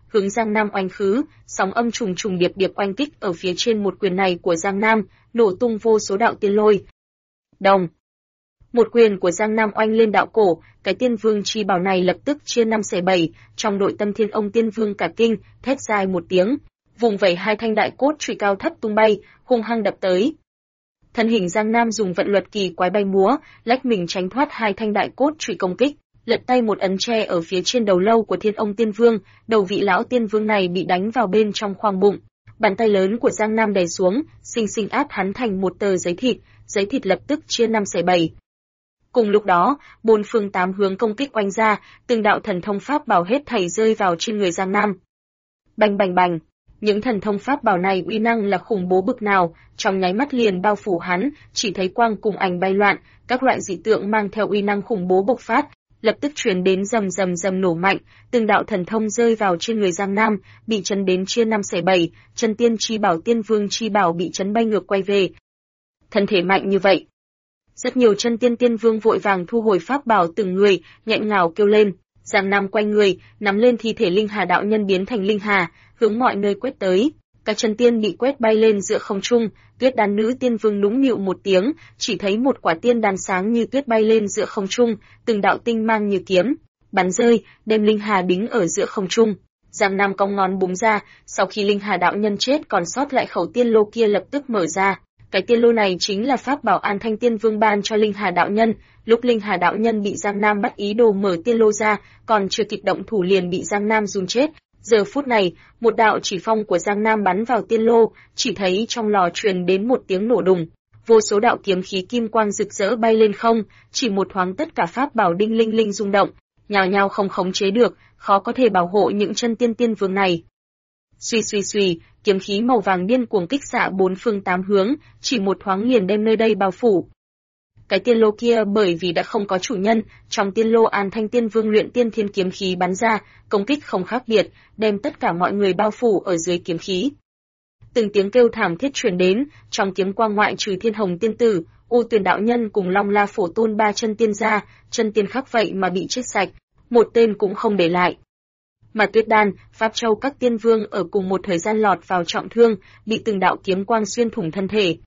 hướng Giang Nam oanh khứ, sóng âm trùng trùng điệp điệp oanh kích ở phía trên một quyền này của Giang Nam, nổ tung vô số đạo tiên lôi. Đồng. Một quyền của Giang Nam oanh lên đạo cổ, cái tiên vương chi bảo này lập tức chia 5/7, trong nội tâm Thiên Ông Tiên Vương cả kinh, thét dài một tiếng, vùng vẩy hai thanh đại cốt chùy cao thấp tung bay, hung hăng đập tới. Thân hình Giang Nam dùng vận luật kỳ quái bay múa, lách mình tránh thoát hai thanh đại cốt chùy công kích, lật tay một ấn tre ở phía trên đầu lâu của Thiên Ông Tiên Vương, đầu vị lão tiên vương này bị đánh vào bên trong khoang bụng. Bàn tay lớn của Giang Nam đè xuống, xinh xinh áp hắn thành một tờ giấy thịt lập tức chia 5/7. Cùng lúc đó, bốn phương tám hướng công kích oanh ra, từng đạo thần thông pháp bảo hết thảy rơi vào trên người Giang Nam. Bành bành bành, những thần thông pháp bảo này uy năng là khủng bố bực nào, trong nháy mắt liền bao phủ hắn, chỉ thấy quang cùng ảnh bay loạn, các loại dị tượng mang theo uy năng khủng bố bộc phát, lập tức truyền đến rầm rầm rầm nổ mạnh, từng đạo thần thông rơi vào trên người Giang Nam, bị chấn đến chia 5/7, chân tiên chi bảo tiên vương chi bảo bị chấn bay ngược quay về. Thân thể mạnh như vậy, rất nhiều chân tiên tiên vương vội vàng thu hồi pháp bảo từng người, nghẹn ngào kêu lên. Giang Nam quay người, nắm lên thi thể Linh Hà đạo nhân biến thành linh hà, hướng mọi nơi quét tới. Các chân tiên bị quét bay lên giữa không trung, Tuyết Đan nữ tiên vương nũng nịu một tiếng, chỉ thấy một quả tiên đan sáng như tuyết bay lên giữa không trung, từng đạo tinh mang như kiếm bắn rơi, đem linh hà đính ở giữa không trung. Giang Nam cong ngón búng ra, sau khi Linh Hà đạo nhân chết còn sót lại khẩu tiên lô kia lập tức mở ra. Cái tiên lô này chính là pháp bảo An Thanh Tiên Vương ban cho Linh Hà đạo nhân, lúc Linh Hà đạo nhân bị Giang Nam bắt ý đồ mở tiên lô ra, còn chưa kịp động thủ liền bị Giang Nam giun chết. Giờ phút này, một đạo chỉ phong của Giang Nam bắn vào tiên lô, chỉ thấy trong lò truyền đến một tiếng nổ đùng, vô số đạo kiếm khí kim quang rực rỡ bay lên không, chỉ một thoáng tất cả pháp bảo đinh linh linh rung động, nhào nhào không khống chế được, khó có thể bảo hộ những chân tiên tiên vương này. Suy suy suy, kiếm khí màu vàng điên cuồng kích xạ bốn phương tám hướng, chỉ một thoáng liền đem nơi đây bao phủ. Cái tiên lô kia bởi vì đã không có chủ nhân, trong tiên lô An Thanh Tiên Vương luyện tiên thiên kiếm khí bắn ra, công kích không khác biệt, đem tất cả mọi người bao phủ ở dưới kiếm khí. Từng tiếng kêu thảm thiết truyền đến, trong kiếm quang ngoại trừ Thiên Hồng Tiên Tử, U Tuyền đạo nhân cùng Long La Phổ Tôn ba chân tiên ra, chân tiên khác vậy mà bị chết sạch, một tên cũng không để lại. Mà Tuyết Đan, Pháp Châu các tiên vương ở cùng một thời gian lọt vào trọng thương, bị từng đạo kiếm quang xuyên thủng thân thể.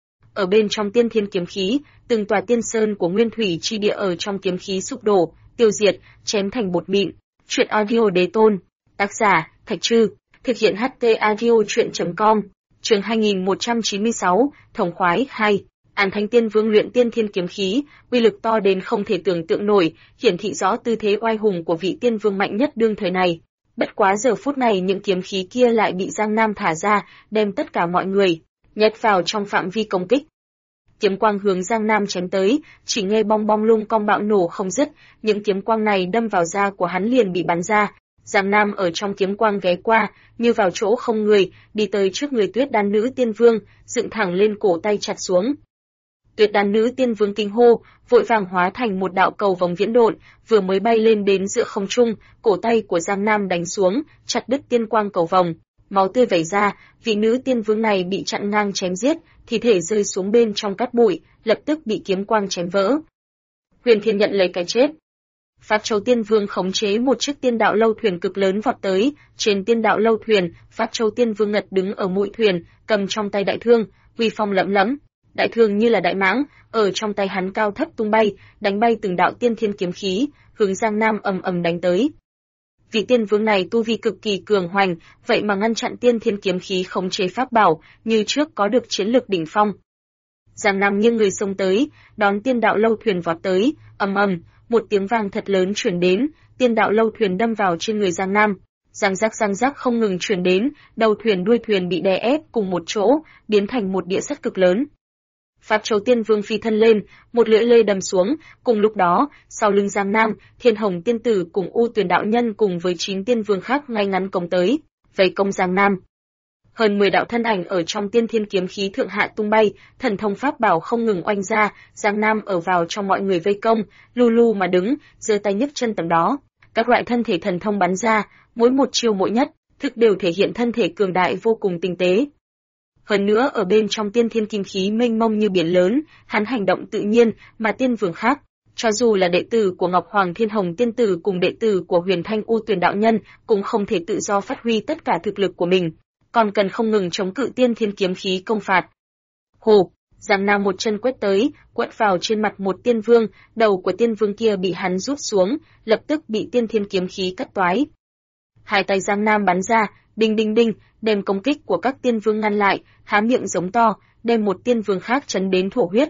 Ở bên trong tiên thiên kiếm khí, từng tòa tiên sơn của nguyên thủy chi địa ở trong kiếm khí sụp đổ, tiêu diệt, chém thành bột mịn. Truyện audio đế tôn. Tác giả, Thạch Trư. Thực hiện HT audio truyện.com. Chương 2196, Thống khoái 2. An Thanh Tiên Vương luyện tiên thiên kiếm khí, uy lực to đến không thể tưởng tượng nổi, hiển thị rõ tư thế oai hùng của vị tiên vương mạnh nhất đương thời này. Bất quá giờ phút này những kiếm khí kia lại bị Giang Nam thả ra, đem tất cả mọi người nhét vào trong phạm vi công kích. Kiếm quang hướng Giang Nam chém tới, chỉ nghe bong bong lung cong bạo nổ không dứt, những kiếm quang này đâm vào da của hắn liền bị bắn ra. Giang Nam ở trong kiếm quang ghé qua, như vào chỗ không người, đi tới trước người Tuyết Đan nữ tiên vương, dựng thẳng lên cổ tay chặt xuống. Tuyết Đan nữ tiên vương kinh hô, vội vàng hóa thành một đạo cầu vòng viễn độn, vừa mới bay lên đến giữa không trung, cổ tay của Giang Nam đánh xuống, chặt đứt tiên quang cầu vòng. Máu tươi vẩy ra, vị nữ tiên vương này bị chặn ngang chém giết, thi thể rơi xuống bên trong cát bụi, lập tức bị kiếm quang chém vỡ. Huyền Thiên nhận lấy cái chết. Pháp Châu Tiên Vương khống chế một chiếc tiên đạo lâu thuyền cực lớn vọt tới, trên tiên đạo lâu thuyền, Pháp Châu Tiên Vương ngật đứng ở mũi thuyền, cầm trong tay đại thương, uy phong lẫm lẫm. Đại thương như là đại mãng, ở trong tay hắn cao thấp tung bay, đánh bay từng đạo tiên thiên kiếm khí, hướng Giang Nam ầm ầm đánh tới. Vị tiên vương này tu vi cực kỳ cường hoành, vậy mà ngăn chặn tiên thiên kiếm khí khống chế pháp bảo, như trước có được chiến lực đỉnh phong. Giang Nam nghiêng người xông tới, đón tiên đạo lâu thuyền vọt tới, ầm ầm, một tiếng vang thật lớn truyền đến, tiên đạo lâu thuyền đâm vào trên người Giang Nam. Răng rắc không ngừng truyền đến, đầu thuyền đuôi thuyền bị đè ép cùng một chỗ, biến thành một địa sắt cực lớn. Pháp Châu Tiên Vương phi thân lên, một lưỡi lê đâm xuống, cùng lúc đó, sau lưng Giang Nam, Thiên Hồng Tiên Tử cùng U Tuyền đạo nhân cùng với 9 tiên vương khác ngay ngắn công tới, vây công Giang Nam. Hơn 10 đạo thân ảnh ở trong tiên thiên kiếm khí thượng hạ tung bay, thần thông pháp bảo không ngừng oanh ra, Giang Nam ở vào trong mọi người vây công, lu lu mà đứng, giơ tay nhấc chân tầm đó. Các loại thân thể thần thông bắn ra, mỗi một chiêu mỗi nhất, thức đều thể hiện thân thể cường đại vô cùng tinh tế. Hơn nữa ở bên trong tiên thiên kim khí mênh mông như biển lớn, hắn hành động tự nhiên, mà tiên vương khác, Cho dù là đệ tử của Ngọc Hoàng Thiên Hồng Tiên Tử cùng đệ tử của Huyền Thanh U Tuyền đạo nhân cũng không thể tự do phát huy tất cả thực lực của mình, còn cần không ngừng chống cự tiên thiên kiếm khí công phạt. Hù, Giang Nam một chân quét tới, quất vào trên mặt một tiên vương, đầu của tiên vương kia bị hắn rút xuống, lập tức bị tiên thiên kiếm khí cắt toái. Hai tay Giang Nam bắn ra, đinh đinh đinh, đem công kích của các tiên vương ngăn lại, há miệng giống to, đem một tiên vương khác chấn đến thổ huyết.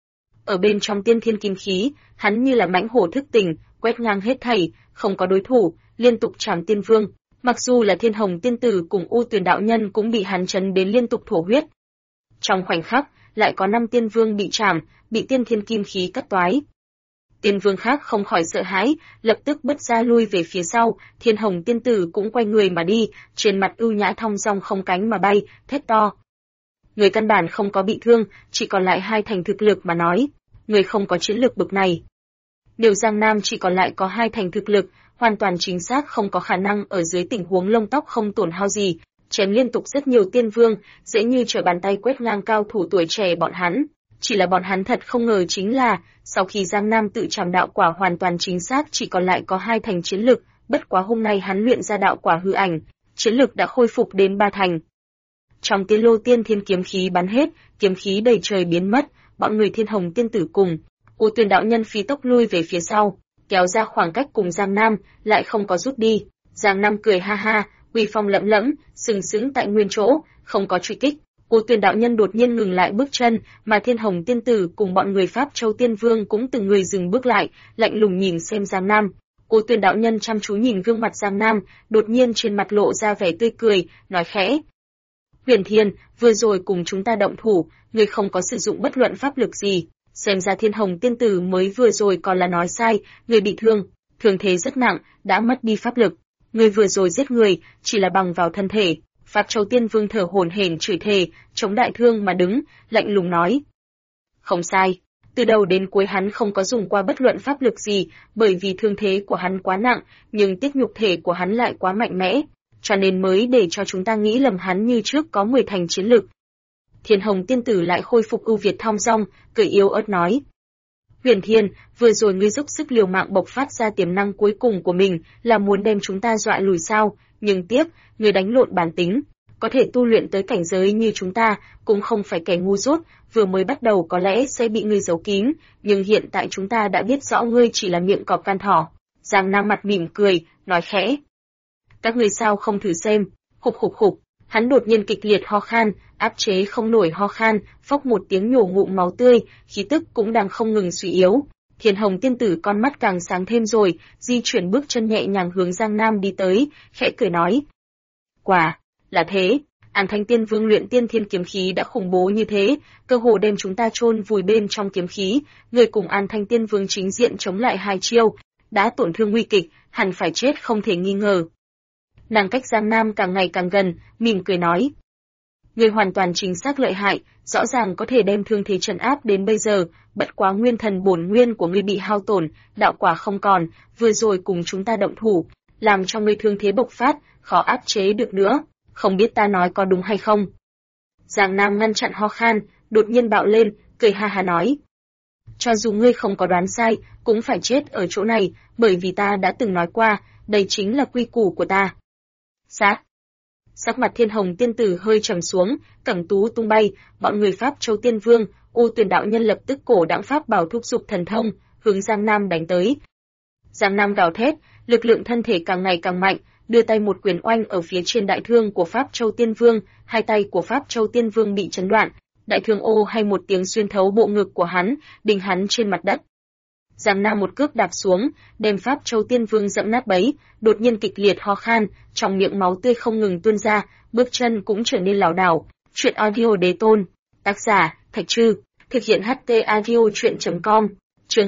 Ở bên trong tiên thiên kim khí, hắn như là mãnh hổ thức tỉnh, quét ngang hết thảy, không có đối thủ, liên tục trảm tiên vương. Mặc dù là Thiên Hồng Tiên Tử cùng U Tuyền đạo nhân cũng bị hắn chấn đến liên tục thổ huyết. Trong khoảnh khắc, lại có 5 tiên vương bị trảm, bị tiên thiên kim khí cắt toái. Tiên vương khác không khỏi sợ hãi, lập tức bứt ra lui về phía sau, Thiên Hồng Tiên Tử cũng quay người mà đi, trên mặt ưu nhã thong dong không cánh mà bay, thét to. Người căn bản không có bị thương, chỉ còn lại 2 thành thực lực mà nói, người không có chiến lực bực này. Điều Giang Nam chỉ còn lại có 2 thành thực lực, hoàn toàn chính xác không có khả năng ở dưới tình huống lông tóc không tổn hao gì, chém liên tục rất nhiều tiên vương, dễ như trở bàn tay quét ngang cao thủ tuổi trẻ bọn hắn. Chỉ là bọn hắn thật không ngờ chính là, sau khi Giang Nam tự trảm đạo quả hoàn toàn chính xác chỉ còn lại có 2 thành chiến lực, bất quá hôm nay hắn luyện ra đạo quả hư ảnh, chiến lực đã khôi phục đến 3 thành. Trong tiên lô tiên thiên kiếm khí bắn hết, kiếm khí đầy trời biến mất, bọn người Thiên Hồng Tiên Tử cùng U Tuyền đạo nhân phi tốc lui về phía sau, kéo ra khoảng cách cùng Giang Nam, lại không có rút đi. Giang Nam cười ha ha, uy phong lẫm lẫm, sừng sững tại nguyên chỗ, không có truy kích. U Tuyền đạo nhân đột nhiên ngừng lại bước chân, mà Thiên Hồng Tiên Tử cùng bọn người Pháp Châu Tiên Vương cũng từng người dừng bước lại, lạnh lùng nhìn xem Giang Nam. U Tuyền đạo nhân chăm chú nhìn gương mặt Giang Nam, đột nhiên trên mặt lộ ra vẻ tươi cười, nói khẽ: Huyền Thiên, vừa rồi cùng chúng ta động thủ, ngươi không có sử dụng bất luận pháp lực gì, xem ra Thiên Hồng Tiên Tử mới vừa rồi còn là nói sai, ngươi bị thương, thương thế rất nặng, đã mất đi pháp lực. Ngươi vừa rồi giết người, chỉ là bằng vào thân thể. Pháp Châu Tiên Vương thở hổn hển chửi thề, chống đại thương mà đứng, lạnh lùng nói: Không sai, từ đầu đến cuối hắn không có dùng qua bất luận pháp lực gì, bởi vì thương thế của hắn quá nặng, nhưng tiết nhục thể của hắn lại quá mạnh mẽ, cho nên mới để cho chúng ta nghĩ lầm hắn như trước có 10 thành chiến lực. Thiên Hồng Tiên Tử lại khôi phục ưu việt thong dong, cười yếu ớt nói: Huyền Thiên, vừa rồi ngươi dốc sức liều mạng bộc phát ra tiềm năng cuối cùng của mình, là muốn đem chúng ta dọa lùi sao? Nhưng tiếc, ngươi đánh lộn bản tính, có thể tu luyện tới cảnh giới như chúng ta, cũng không phải kẻ ngu dốt, vừa mới bắt đầu có lẽ sẽ bị ngươi giấu kín, nhưng hiện tại chúng ta đã biết rõ ngươi chỉ là miệng cọp gan thỏ. Giang Nam mặt mỉm cười, nói khẽ: Các ngươi sao không thử xem? Khục khục khục. Hắn đột nhiên kịch liệt ho khan, áp chế không nổi ho khan, phốc một tiếng nhổ ngụm máu tươi, khí tức cũng đang không ngừng suy yếu. Thiên Hồng Tiên Tử con mắt càng sáng thêm rồi, di chuyển bước chân nhẹ nhàng hướng Giang Nam đi tới, khẽ cười nói: Quả là thế, An Thanh Tiên Vương luyện tiên thiên kiếm khí đã khủng bố như thế, cơ hồ đem chúng ta chôn vùi bên trong kiếm khí, người cùng An Thanh Tiên Vương chính diện chống lại 2 chiêu, đã tổn thương nguy kịch, hẳn phải chết không thể nghi ngờ. Nàng cách Giang Nam càng ngày càng gần, mỉm cười nói: Ngươi hoàn toàn chính xác lợi hại, rõ ràng có thể đem thương thế trấn áp đến bây giờ, bất quá nguyên thần bổn nguyên của ngươi bị hao tổn, đạo quả không còn, vừa rồi cùng chúng ta động thủ, làm cho ngươi thương thế bộc phát, khó áp chế được nữa, không biết ta nói có đúng hay không. Giang Nam ngăn chặn ho khan, đột nhiên bạo lên, cười ha ha nói: Cho dù ngươi không có đoán sai, cũng phải chết ở chỗ này, bởi vì ta đã từng nói qua, đây chính là quy củ của ta. Sát. Sắc mặt Thiên Hồng Tiên Tử hơi trầm xuống, cẩm tú tung bay, bọn người Pháp Châu Tiên Vương, U Tuyền đạo nhân lập tức cổ đãng pháp bảo thúc dục thần thông, hướng Giang Nam đánh tới. Giang Nam gào thét, lực lượng thân thể càng ngày càng mạnh, đưa tay một quyền oanh ở phía trên đại thương của Pháp Châu Tiên Vương, 2 tay của Pháp Châu Tiên Vương bị chấn đoạn, đại thương ô hay một tiếng xuyên thấu bộ ngực của hắn, đinh hắn trên mặt đất. Giang Nam một cước đạp xuống, đem Pháp Châu Tiên Vương dẫm nát bấy, đột nhiên kịch liệt ho khan, trong miệng máu tươi không ngừng tuôn ra, bước chân cũng trở nên lảo đảo. Truyện audio đế tôn, tác giả Thạch Trư, thực hiện HT audio truyện.com, chương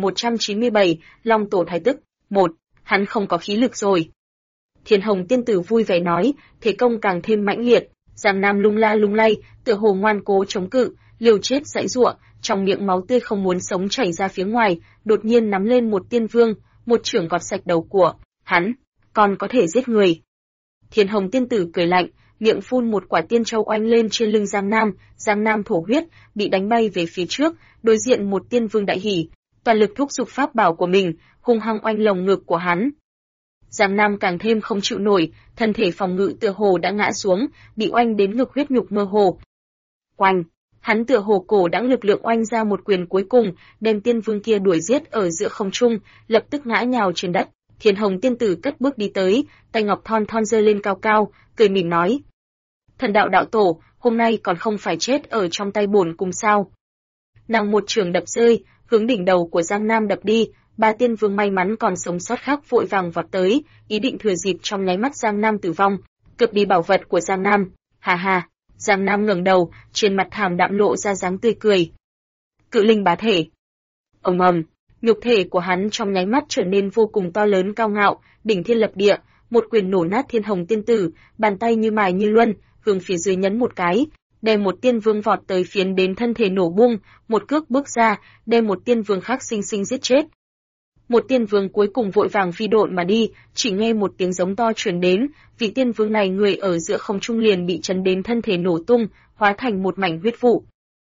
2197, Long Tổ Thái Tức, 1, hắn không có khí lực rồi. Thiên Hồng Tiên Tử vui vẻ nói, thế công càng thêm mãnh liệt, Giang Nam lung la lung lay, tựa hồ ngoan cố chống cự, liều chết giãy giụa, trong miệng máu tươi không muốn sống chảy ra phía ngoài, đột nhiên nắm lên một tiên vương, một chưởng gọt sạch đầu của hắn, còn có thể giết người. Thiên Hồng Tiên Tử cười lạnh, miệng phun một quả tiên châu oanh lên trên lưng Giang Nam thổ huyết, bị đánh bay về phía trước, đối diện một tiên vương đại hỉ, toàn lực thúc giục pháp bảo của mình, hung hăng oanh lồng ngực của hắn. Giang Nam càng thêm không chịu nổi, thân thể phòng ngự tựa hồ đã ngã xuống, bị oanh đến ngực huyết nhục mơ hồ. Oanh! Hắn tựa hồ cổ đãng lực lượng oanh ra một quyền cuối cùng, đem tiên vương kia đuổi giết ở giữa không trung, lập tức ngã nhào trên đất. Thiên Hồng tiên tử cất bước đi tới, tay ngọc thon thon giơ lên cao cao, cười mỉm nói: "Thần đạo đạo tổ, hôm nay còn không phải chết ở trong tay bổn cùng sao?" Nàng một trường đập rơi, hướng đỉnh đầu của Giang Nam đập đi. Ba tiên vương may mắn còn sống sót khác vội vàng vọt tới, ý định thừa dịp trong nháy mắt Giang Nam tử vong, cướp đi bảo vật của Giang Nam. Hà hà! Giang Nam ngẩng đầu, trên mặt thảm đạm lộ ra dáng tươi cười. Cự linh bá thể. Ầm ầm, nhục thể của hắn trong nháy mắt trở nên vô cùng to lớn cao ngạo, đỉnh thiên lập địa, một quyền nổ nát Thiên Hồng tiên tử, bàn tay như mài như luân, hướng phía dưới nhấn một cái, đem một tiên vương vọt tới phiến đến thân thể nổ bung, một cước bước ra, đem một tiên vương khác xinh xinh giết chết. Một tiên vương cuối cùng vội vàng phi độn mà đi, chỉ nghe một tiếng giống to truyền đến, vị tiên vương này người ở giữa không trung liền bị chấn đến thân thể nổ tung, hóa thành một mảnh huyết vụ.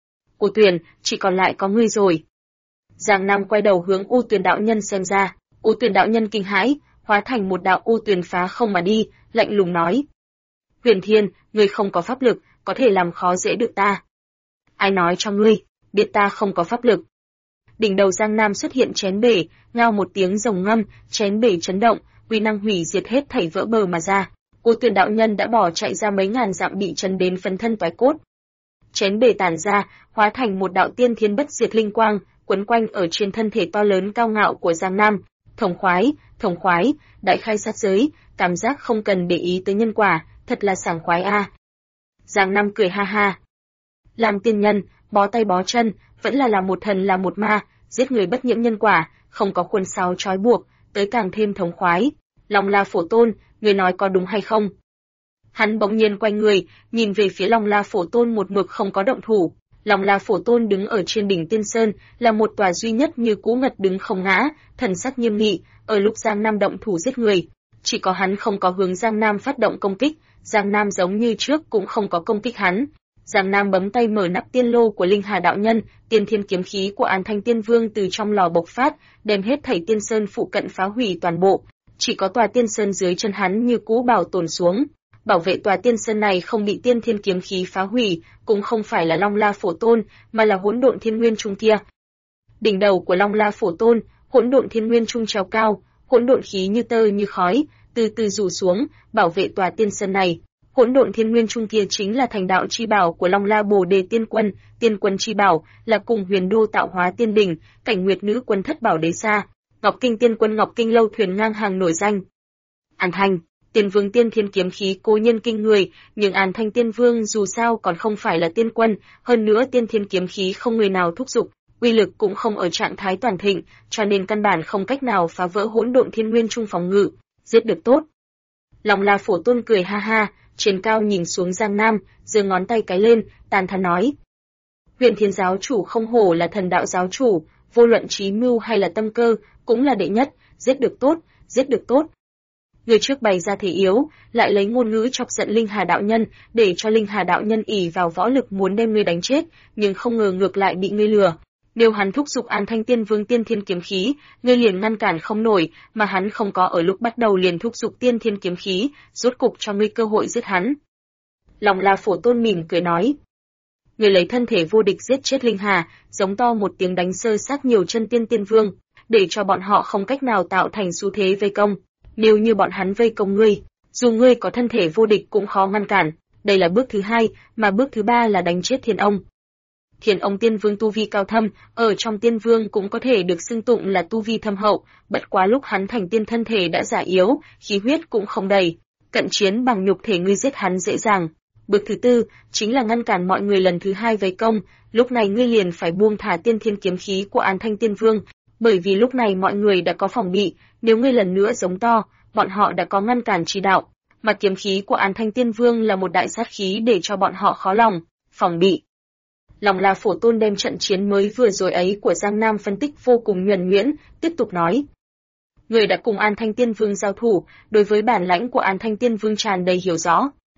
U Tuyền, chỉ còn lại có ngươi rồi. Giang Nam quay đầu hướng U Tuyền đạo nhân xem ra, U Tuyền đạo nhân kinh hãi, hóa thành một đạo U Tuyền phá không mà đi, lạnh lùng nói: Huyền Thiên, ngươi không có pháp lực, có thể làm khó dễ được ta. Ai nói cho ngươi, biết ta không có pháp lực? Đỉnh đầu Giang Nam xuất hiện chén bể, ngao một tiếng rồng ngâm, chén bể chấn động, uy năng hủy diệt hết thảy vỡ bờ mà ra. U Tuyền đạo nhân đã bỏ chạy ra mấy ngàn dặm bị chấn đến phấn thân toái cốt. Chén bể tản ra, hóa thành một đạo tiên thiên bất diệt linh quang, quấn quanh ở trên thân thể to lớn cao ngạo của Giang Nam. Thống khoái, đại khai sát giới, cảm giác không cần để ý tới nhân quả, thật là sảng khoái a. Giang Nam cười ha ha. Làm tiên nhân, bó tay bó chân, vẫn là một thần là một ma, giết người bất nhiễm nhân quả, không có khuôn sáo trói buộc, tới càng thêm thống khoái. Long La Phổ Tôn, người nói có đúng hay không? Hắn bỗng nhiên quay người, nhìn về phía Long La Phổ Tôn một mực không có động thủ. Long La Phổ Tôn đứng ở trên đỉnh Tiên Sơn, là một tòa duy nhất như cũ ngật đứng không ngã, thần sắc nghiêm nghị, ở lúc Giang Nam động thủ giết người, chỉ có hắn không có hướng Giang Nam phát động công kích, Giang Nam giống như trước cũng không có công kích hắn. Giang Nam bấm tay mở nắp tiên lô của Linh Hà đạo nhân, tiên thiên kiếm khí của An Thanh Tiên Vương từ trong lò bộc phát, đem hết thảy Tiên Sơn phụ cận phá hủy toàn bộ, chỉ có tòa Tiên Sơn dưới chân hắn như cũ bảo tồn xuống. Bảo vệ tòa Tiên Sơn này không bị tiên thiên kiếm khí phá hủy, cũng không phải là Long La Phổ Tôn, mà là Hỗn Độn Thiên Nguyên Trung kia. Đỉnh đầu của Long La Phổ Tôn, Hỗn Độn Thiên Nguyên Trung treo cao, hỗn độn khí như tơ như khói, từ từ rủ xuống, bảo vệ tòa Tiên Sơn này. Hỗn Độn Thiên Nguyên Trung kia chính là thành đạo chi bảo của Long La Bồ Đề Tiên Quân chi bảo, là cùng Huyền Đô tạo hóa tiên đỉnh, Cảnh Nguyệt Nữ Quân thất bảo đế xa, Ngọc Kinh Tiên Quân Ngọc Kinh lâu thuyền ngang hàng nổi danh. An Thanh, Tiên Vương tiên thiên kiếm khí cố nhiên kinh người, nhưng An Thanh Tiên Vương dù sao còn không phải là tiên quân, hơn nữa tiên thiên kiếm khí không người nào thúc giục, uy lực cũng không ở trạng thái toàn thịnh, cho nên căn bản không cách nào phá vỡ Hỗn Độn Thiên Nguyên Trung phòng ngự, giết được tốt. Long La Phổ Tôn cười ha ha, trên cao nhìn xuống Giang Nam, giơ ngón tay cái lên, tàn thán nói: Huyền Thiên giáo chủ không hổ là thần đạo giáo chủ, vô luận trí mưu hay là tâm cơ, cũng là đệ nhất, giết được tốt. Người trước bày ra thể yếu, lại lấy ngôn ngữ chọc giận Linh Hà đạo nhân, để cho Linh Hà đạo nhân ỷ vào võ lực muốn đem ngươi đánh chết, nhưng không ngờ ngược lại bị ngươi lừa. Nếu hắn thúc giục An Thanh Tiên Vương tiên thiên kiếm khí, ngươi liền ngăn cản không nổi, mà hắn không có ở lúc bắt đầu liền thúc giục tiên thiên kiếm khí, rốt cục cho ngươi cơ hội giết hắn. Long La Phổ Tôn mỉm cười nói: Ngươi lấy thân thể vô địch giết chết Linh Hà, giống to một tiếng đánh sơ xác nhiều chân tiên vương, để cho bọn họ không cách nào tạo thành xu thế vây công. Nếu như bọn hắn vây công ngươi, dù ngươi có thân thể vô địch cũng khó ngăn cản. Đây là bước thứ hai, mà bước thứ ba là đánh chết Thiên Ông. Thiên Ông Tiên Vương tu vi cao thâm, ở trong Tiên Vương cũng có thể được xưng tụng là tu vi thâm hậu, bất quá lúc hắn thành tiên thân thể đã già yếu, khí huyết cũng không đầy, cận chiến bằng nhục thể ngươi giết hắn dễ dàng. Bước thứ tư chính là ngăn cản mọi người lần thứ hai vây công, lúc này ngươi liền phải buông thả tiên thiên kiếm khí của An Thanh Tiên Vương, bởi vì lúc này mọi người đã có phòng bị, nếu ngươi lần nữa giống to, bọn họ đã có ngăn cản chỉ đạo, mà kiếm khí của An Thanh Tiên Vương là một đại sát khí để cho bọn họ khó lòng phòng bị. Long La Phổ Tôn đem trận chiến mới vừa rồi ấy của Giang Nam phân tích vô cùng nhuần nhuyễn, tiếp tục nói: Người đã cùng An Thanh Tiên Vương giao thủ, đối với bản lãnh của An Thanh Tiên Vương tràn đầy hiểu rõ.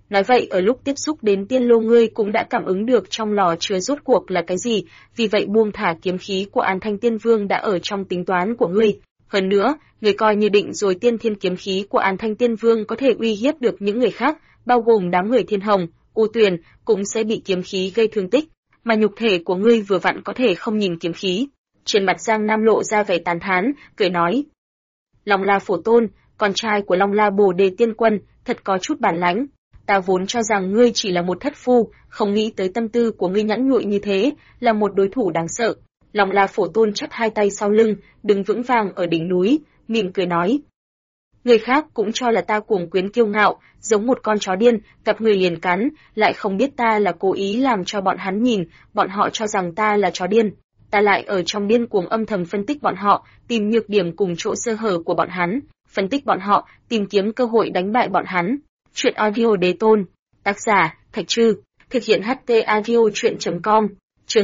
Nói vậy ở lúc tiếp xúc đến tiên lô ngươi cũng đã cảm ứng được trong lò chứa rốt cuộc là cái gì, vì vậy buông thả kiếm khí của An Thanh Tiên Vương đã ở trong tính toán của ngươi. Hơn nữa, ngươi coi như định rồi tiên thiên kiếm khí của An Thanh Tiên Vương có thể uy hiếp được những người khác, bao gồm đám người Thiên Hồng, U Tuyền, cũng sẽ bị kiếm khí gây thương tích, mà nhục thể của ngươi vừa vặn có thể không nhìn kiếm khí. Trên mặt Giang Nam lộ ra vẻ tán thán, cười nói: Long La Phổ Tôn, con trai của Long La Bồ Đề Tiên Quân, thật có chút bản lãnh. Ta vốn cho rằng ngươi chỉ là một thất phu, không nghĩ tới tâm tư của ngươi nhẫn nhụi như thế, là một đối thủ đáng sợ. Long La Phổ Tôn chắp hai tay sau lưng, đứng vững vàng ở đỉnh núi, mỉm cười nói: Người khác cũng cho là ta cuồng quyến kiêu ngạo, giống một con chó điên, gặp người liền cắn, lại không biết ta là cố ý làm cho bọn hắn nhìn, bọn họ cho rằng ta là chó điên. Ta lại ở trong điên cuồng âm thầm phân tích bọn họ, tìm nhược điểm cùng chỗ sơ hở của bọn hắn, phân tích bọn họ, tìm kiếm cơ hội đánh bại bọn hắn. Chuyện audio đế tôn, tác giả, Thạch Trư, thực hiện HT audio chuyện.com, chương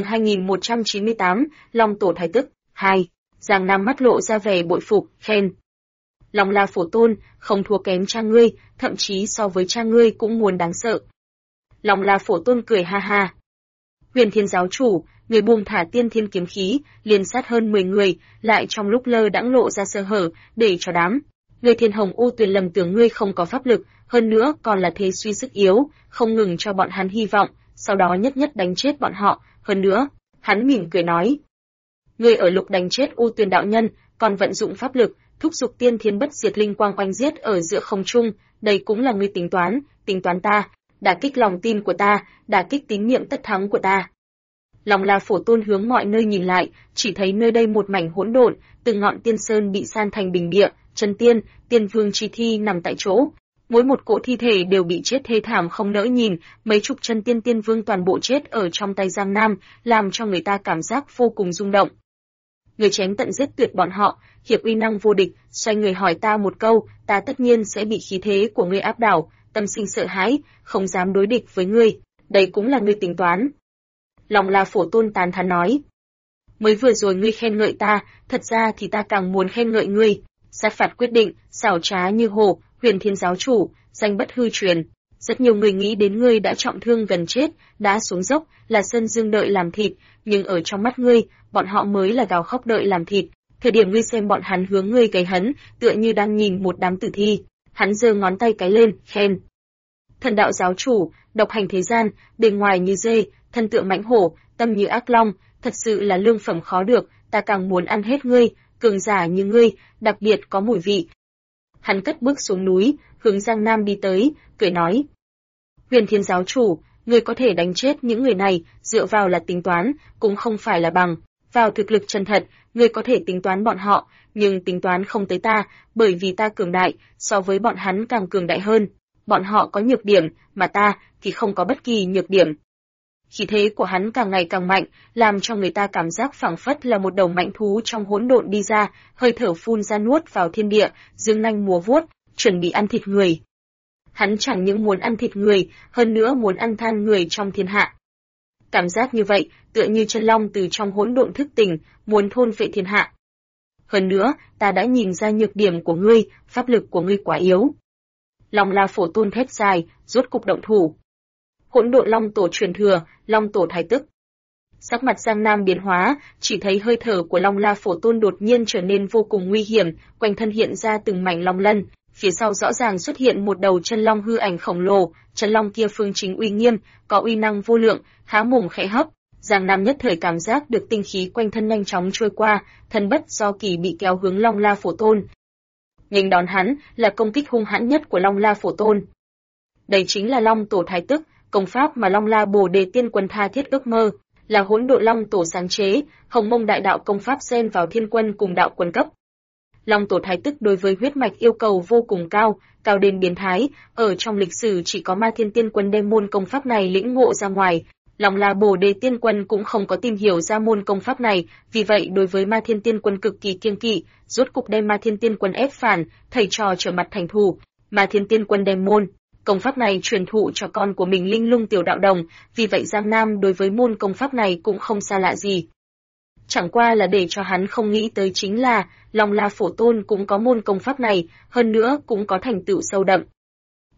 2198, Long Tổ Thái Tức, 2. Giang Nam mắt lộ ra vẻ bội phục, khen: Long La Phổ Tôn, không thua kém cha ngươi, thậm chí so với cha ngươi cũng muốn đáng sợ. Long La Phổ Tôn cười ha ha. Huyền Thiên giáo chủ, người buông thả tiên thiên kiếm khí, liên sát hơn 10 người, lại trong lúc lơ đãng lộ ra sơ hở, để cho đám người Thiên Hồng U Tuyền lầm tưởng ngươi không có pháp lực, hơn nữa còn là thế suy sức yếu, không ngừng cho bọn hắn hy vọng, sau đó nhất nhất đánh chết bọn họ. Hơn nữa, hắn mỉm cười nói: Ngươi ở lúc đánh chết U Tuyền đạo nhân, còn vận dụng pháp lực, thúc giục tiên thiên bất diệt linh quang oanh giết ở giữa không trung, đây cũng là ngươi tính toán ta, đả kích lòng tin của ta, đả kích tín niệm tất thắng của ta. Long La Phổ Tôn hướng mọi nơi nhìn lại, chỉ thấy nơi đây một mảnh hỗn độn, từng ngọn tiên sơn bị san thành bình địa, chân tiên, tiên vương chi thi nằm tại chỗ. Mỗi một cỗ thi thể đều bị chết thê thảm không nỡ nhìn, mấy chục chân tiên tiên vương toàn bộ chết ở trong tay Giang Nam, làm cho người ta cảm giác vô cùng rung động. Người chém tận giết tuyệt bọn họ, hiệp uy năng vô địch, xoay người hỏi ta một câu, ta tất nhiên sẽ bị khí thế của ngươi áp đảo, tâm sinh sợ hãi, không dám đối địch với ngươi, đây cũng là ngươi tính toán. Long La Phổ Tôn tán thán nói: Mới vừa rồi ngươi khen ngợi ta, thật ra thì ta càng muốn khen ngợi ngươi. Sát phạt quyết định, xảo trá như hổ, Huyền Thiên giáo chủ, danh bất hư truyền. Rất nhiều người nghĩ đến ngươi đã trọng thương gần chết, đã xuống dốc, là Sơn Dương đợi làm thịt, nhưng ở trong mắt ngươi, bọn họ mới là gào khóc đợi làm thịt. Thời điểm ngươi xem bọn hắn hướng ngươi gáy hấn, tựa như đang nhìn một đám tử thi. Hắn giơ ngón tay cái lên, khen: Thần đạo giáo chủ, độc hành thế gian, bề ngoài như dê, thân tựa mãnh hổ, tâm như ác long, thật sự là lương phẩm khó được, ta càng muốn ăn hết ngươi, cường giả như ngươi, đặc biệt có mùi vị. Hắn cất bước xuống núi, hướng Giang Nam đi tới, cười nói: Huyền Thiên giáo chủ, ngươi có thể đánh chết những người này, dựa vào là tính toán, cũng không phải là bằng vào thực lực chân thật, ngươi có thể tính toán bọn họ, nhưng tính toán không tới ta, bởi vì ta cường đại, so với bọn hắn càng cường đại hơn. Bọn họ có nhược điểm, mà ta thì không có bất kỳ nhược điểm. Khí thế của hắn càng ngày càng mạnh, làm cho người ta cảm giác phảng phất là một đầu mãnh thú trong hỗn độn đi ra, hơi thở phun ra nuốt vào thiên địa, dương nanh múa vuốt, chuẩn bị ăn thịt người. Hắn chẳng những muốn ăn thịt người, hơn nữa muốn ăn than người trong thiên hạ. Cảm giác như vậy, tựa như chân long từ trong hỗn độn thức tỉnh, muốn thôn phệ thiên hạ. Hơn nữa, ta đã nhìn ra nhược điểm của ngươi, pháp lực của ngươi quá yếu. Long La Phổ Tôn thét dài, rốt cục động thủ. Hỗn độn long tổ truyền thừa, Long Tổ Thái Tức. Sắc mặt Giang Nam biến hóa, chỉ thấy hơi thở của Long La Phổ Tôn đột nhiên trở nên vô cùng nguy hiểm, quanh thân hiện ra từng mảnh long lân, phía sau rõ ràng xuất hiện một đầu chân long hư ảnh khổng lồ, chân long kia phương chính uy nghiêm, có uy năng vô lượng, há mồm khẽ hấp. Giang Nam nhất thời cảm giác được tinh khí quanh thân nhanh chóng trôi qua, thân bất do kỳ bị kéo hướng Long La Phổ Tôn. Nghênh đón hắn là công kích hung hãn nhất của Long La Phổ Tôn. Đây chính là Long Tổ Thái Tức, công pháp mà Long La Bồ Đề Tiên Quân tha thiết ước mơ, là Hỗn Độn Long Tổ sáng chế, Hồng Mông Đại Đạo công pháp xen vào Thiên Quân cùng đạo quân cấp. Long Tổ Thái Tức đối với huyết mạch yêu cầu vô cùng cao, cao đến biến thái, ở trong lịch sử chỉ có Ma Thiên Tiên Quân đem môn công pháp này lĩnh ngộ ra ngoài. Long La Bồ Đề Tiên Quân cũng không có tìm hiểu ra môn công pháp này, vì vậy đối với Ma Thiên Tiên Quân cực kỳ kiêng kỵ, rốt cục đem Ma Thiên Tiên Quân ép phản, thầy trò trở mặt thành thù. Ma Thiên Tiên Quân đem môn công pháp này truyền thụ cho con của mình Linh Lung Tiểu Đạo Đồng, vì vậy Giang Nam đối với môn công pháp này cũng không xa lạ gì. Chẳng qua là để cho hắn không nghĩ tới chính là, Long La Phổ Tôn cũng có môn công pháp này, hơn nữa cũng có thành tựu sâu đậm.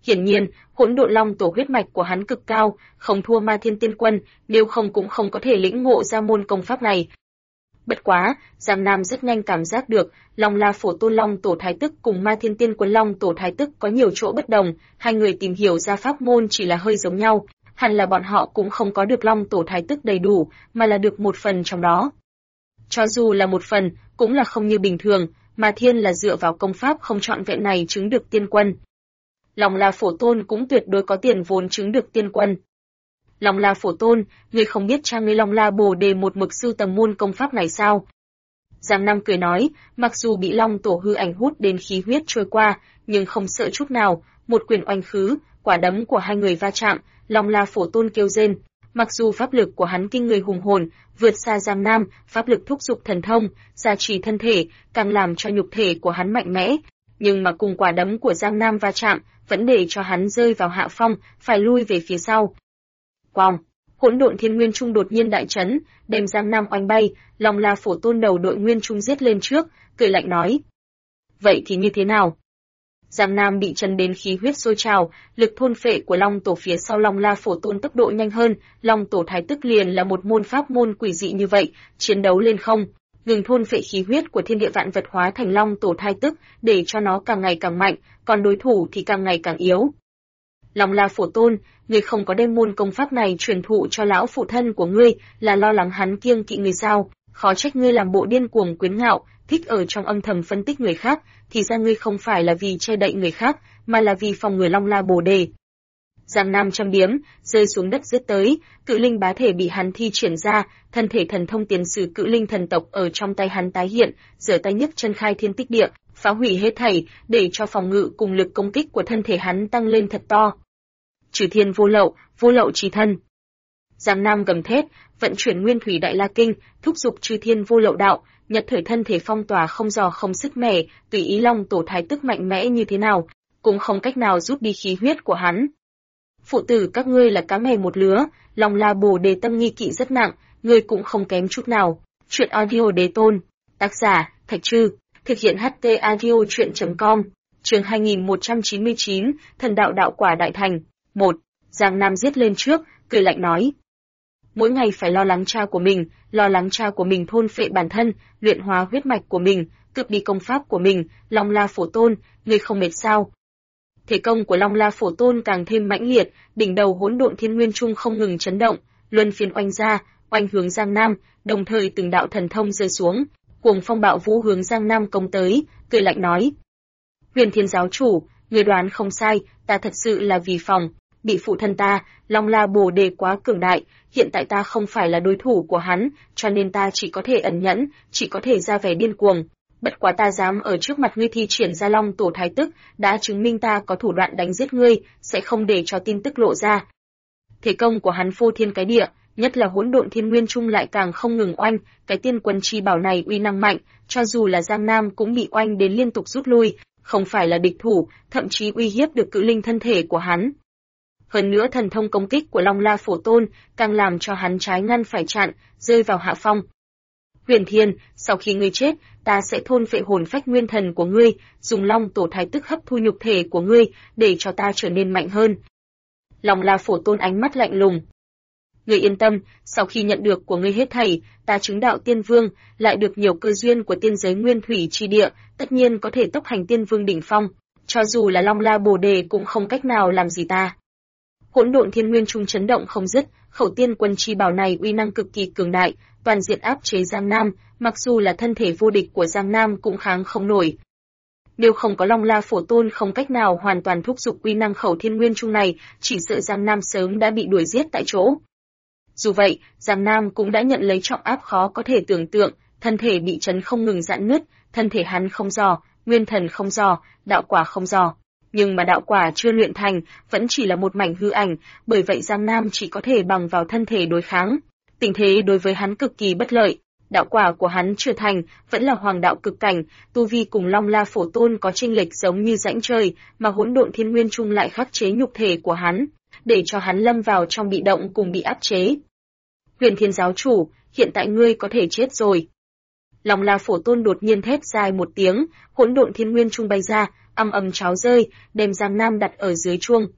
Hiển nhiên, Hỗn Độn Long tổ huyết mạch của hắn cực cao, không thua Ma Thiên Tiên Quân, nếu không cũng không có thể lĩnh ngộ ra môn công pháp này. Bất quá, Giang Nam rất nhanh cảm giác được, Long La Phổ Tôn Long tổ thái tức cùng Ma Thiên Tiên Quân Long tổ thái tức có nhiều chỗ bất đồng, hai người tìm hiểu ra pháp môn chỉ là hơi giống nhau, hẳn là bọn họ cũng không có được Long tổ thái tức đầy đủ, mà là được một phần trong đó. Cho dù là một phần, cũng là không như bình thường, mà Thiên là dựa vào công pháp không trọn vẹn này chứng được tiên quân. Long La Phổ Tôn cũng tuyệt đối có tiền vốn chứng được tiên quân. Long La Phổ Tôn, ngươi không biết cha ngươi Long La Bồ Đề một mực sưu tầm môn công pháp này sao? Giang Nam cười nói, mặc dù bị Long tổ hư ảnh hút đến khí huyết trôi qua, nhưng không sợ chút nào, một quyền oanh khứ, quả đấm của hai người va chạm, Long La Phổ Tôn kêu rên. Mặc dù pháp lực của hắn kinh người hùng hồn, vượt xa Giang Nam, pháp lực thúc giục thần thông, gia trì thân thể, càng làm cho nhục thể của hắn mạnh mẽ, nhưng mà cùng quả đấm của Giang Nam va chạm, vẫn để cho hắn rơi vào hạ phong, phải lui về phía sau. Quòng, Hỗn Độn Thiên Nguyên Trung đột nhiên đại chấn, đem Giang Nam oanh bay, Long La Phổ Tôn đầu đội Nguyên Trung giết lên trước, cười lạnh nói: "Vậy thì như thế nào?" Giang Nam bị chấn đến khí huyết sôi trào, lực thôn phệ của Long tổ phía sau Long La Phổ Tôn tốc độ nhanh hơn, Long tổ thái tức liền là một môn pháp môn quỷ dị như vậy, chiến đấu lên không, ngừng thôn phệ khí huyết của thiên địa vạn vật hóa thành Long tổ thái tức, để cho nó càng ngày càng mạnh, còn đối thủ thì càng ngày càng yếu. Long La Phổ Tôn, ngươi không có đem môn công pháp này truyền thụ cho lão phụ thân của ngươi, là lo lắng hắn kiêng kỵ ngươi sao? Khó trách ngươi làm bộ điên cuồng quyến ngạo, thích ở trong âm thầm phân tích người khác, thì ra ngươi không phải là vì che đậy người khác, mà là vì phòng ngừa Long La Bồ Đề. Giang Nam châm biếm, rơi xuống đất giết tới, cự linh bá thể bị hắn thi triển ra, thân thể thần thông tiền sử cự linh thần tộc ở trong tay hắn tái hiện, giở tay nhấc chân khai thiên tích địa, phá hủy hết thảy, để cho phòng ngự cùng lực công kích của thân thể hắn tăng lên thật to. Trừ thiên vô lậu chí thân. Giang Nam gầm thét, vận chuyển Nguyên Thủy Đại La Kinh, thúc giục Trừ thiên vô lậu đạo, nhật thời thân thể phong tỏa không dò không sức mẻ, tùy ý Long tổ thái tức mạnh mẽ như thế nào, cũng không cách nào rút đi khí huyết của hắn. Phụ tử các ngươi là cá mè một lứa, Long La Bồ Đề tâm nghi kỵ rất nặng, ngươi cũng không kém chút nào. Chuyện audio Đế Tôn, tác giả Thạch Trư, thực hiện HT audio truyện.com, chương 2199, thần đạo đạo quả đại thành. 1. Giang Nam giết lên trước, cười lạnh nói: mỗi ngày phải lo lắng cha của mình thôn phệ bản thân, luyện hóa huyết mạch của mình, cướp đi công pháp của mình, Long La Phổ Tôn, ngươi không mệt sao? Thể công của Long La Phổ Tôn càng thêm mãnh liệt, đỉnh đầu Hỗn Độn Thiên Nguyên Trung không ngừng chấn động, luân phiên oanh ra, oanh hướng Giang Nam, đồng thời từng đạo thần thông rơi xuống, cuồng phong bạo vũ hướng Giang Nam công tới, cười lạnh nói: Huyền Thiên giáo chủ, người đoán không sai, ta thật sự là vì phòng bị phụ thân ta, Long La Bồ Đề quá cường đại, hiện tại ta không phải là đối thủ của hắn, cho nên ta chỉ có thể ẩn nhẫn, chỉ có thể ra vẻ điên cuồng. Bất quá ta dám ở trước mặt ngươi thi triển ra Long tổ thái tức, đã chứng minh ta có thủ đoạn đánh giết ngươi, sẽ không để cho tin tức lộ ra. Thể công của hắn phô thiên cái địa, nhất là Hỗn Độn Thiên Nguyên Trung lại càng không ngừng oanh, cái tiên quân chi bảo này uy năng mạnh, cho dù là Giang Nam cũng bị oanh đến liên tục rút lui, không phải là địch thủ, thậm chí uy hiếp được cự linh thân thể của hắn. Hơn nữa thần thông công kích của Long La Phổ Tôn càng làm cho hắn trái ngăn phải chặn, rơi vào hạ phong. Huyền Thiên, sau khi ngươi chết, ta sẽ thôn phệ hồn phách nguyên thần của ngươi, dùng Long tổ thái tức hấp thu nhục thể của ngươi, để cho ta trở nên mạnh hơn. Long La Phổ Tôn ánh mắt lạnh lùng. Ngươi yên tâm, sau khi nhận được của ngươi hết thảy, ta chứng đạo tiên vương, lại được nhiều cơ duyên của tiên giới nguyên thủy chi địa, tất nhiên có thể tốc hành tiên vương đỉnh phong, cho dù là Long La Bồ Đề cũng không cách nào làm gì ta. Hỗn Độn Thiên Nguyên Trung chấn động không dứt, khẩu tiên quân chi bảo này uy năng cực kỳ cường đại, toàn diện áp chế Giang Nam, mặc dù là thân thể vô địch của Giang Nam cũng kháng không nổi. Nếu không có Long La Phổ Tôn không cách nào hoàn toàn thúc giục uy năng khẩu Thiên Nguyên Trung này, chỉ sợ Giang Nam sớm đã bị đuổi giết tại chỗ. Dù vậy, Giang Nam cũng đã nhận lấy trọng áp khó có thể tưởng tượng, thân thể bị chấn không ngừng giãn nứt, thân thể hắn không dò, nguyên thần không dò, đạo quả không dò. Nhưng mà đạo quả chưa luyện thành, vẫn chỉ là một mảnh hư ảnh, bởi vậy Giang Nam chỉ có thể bằng vào thân thể đối kháng. Tình thế đối với hắn cực kỳ bất lợi, đạo quả của hắn chưa thành, vẫn là hoàng đạo cực cảnh, tu vi cùng Long La Phổ Tôn có chênh lệch giống như rãnh trời, mà Hỗn Độn Thiên Nguyên Trung lại khắc chế nhục thể của hắn, để cho hắn lâm vào trong bị động cùng bị áp chế. Huyền Thiên giáo chủ, hiện tại ngươi có thể chết rồi. Long La Phổ Tôn đột nhiên thét dài một tiếng, Hỗn Độn Thiên Nguyên Trung bay ra, ầm cháo rơi, đem Giang Nam đặt ở dưới chuông.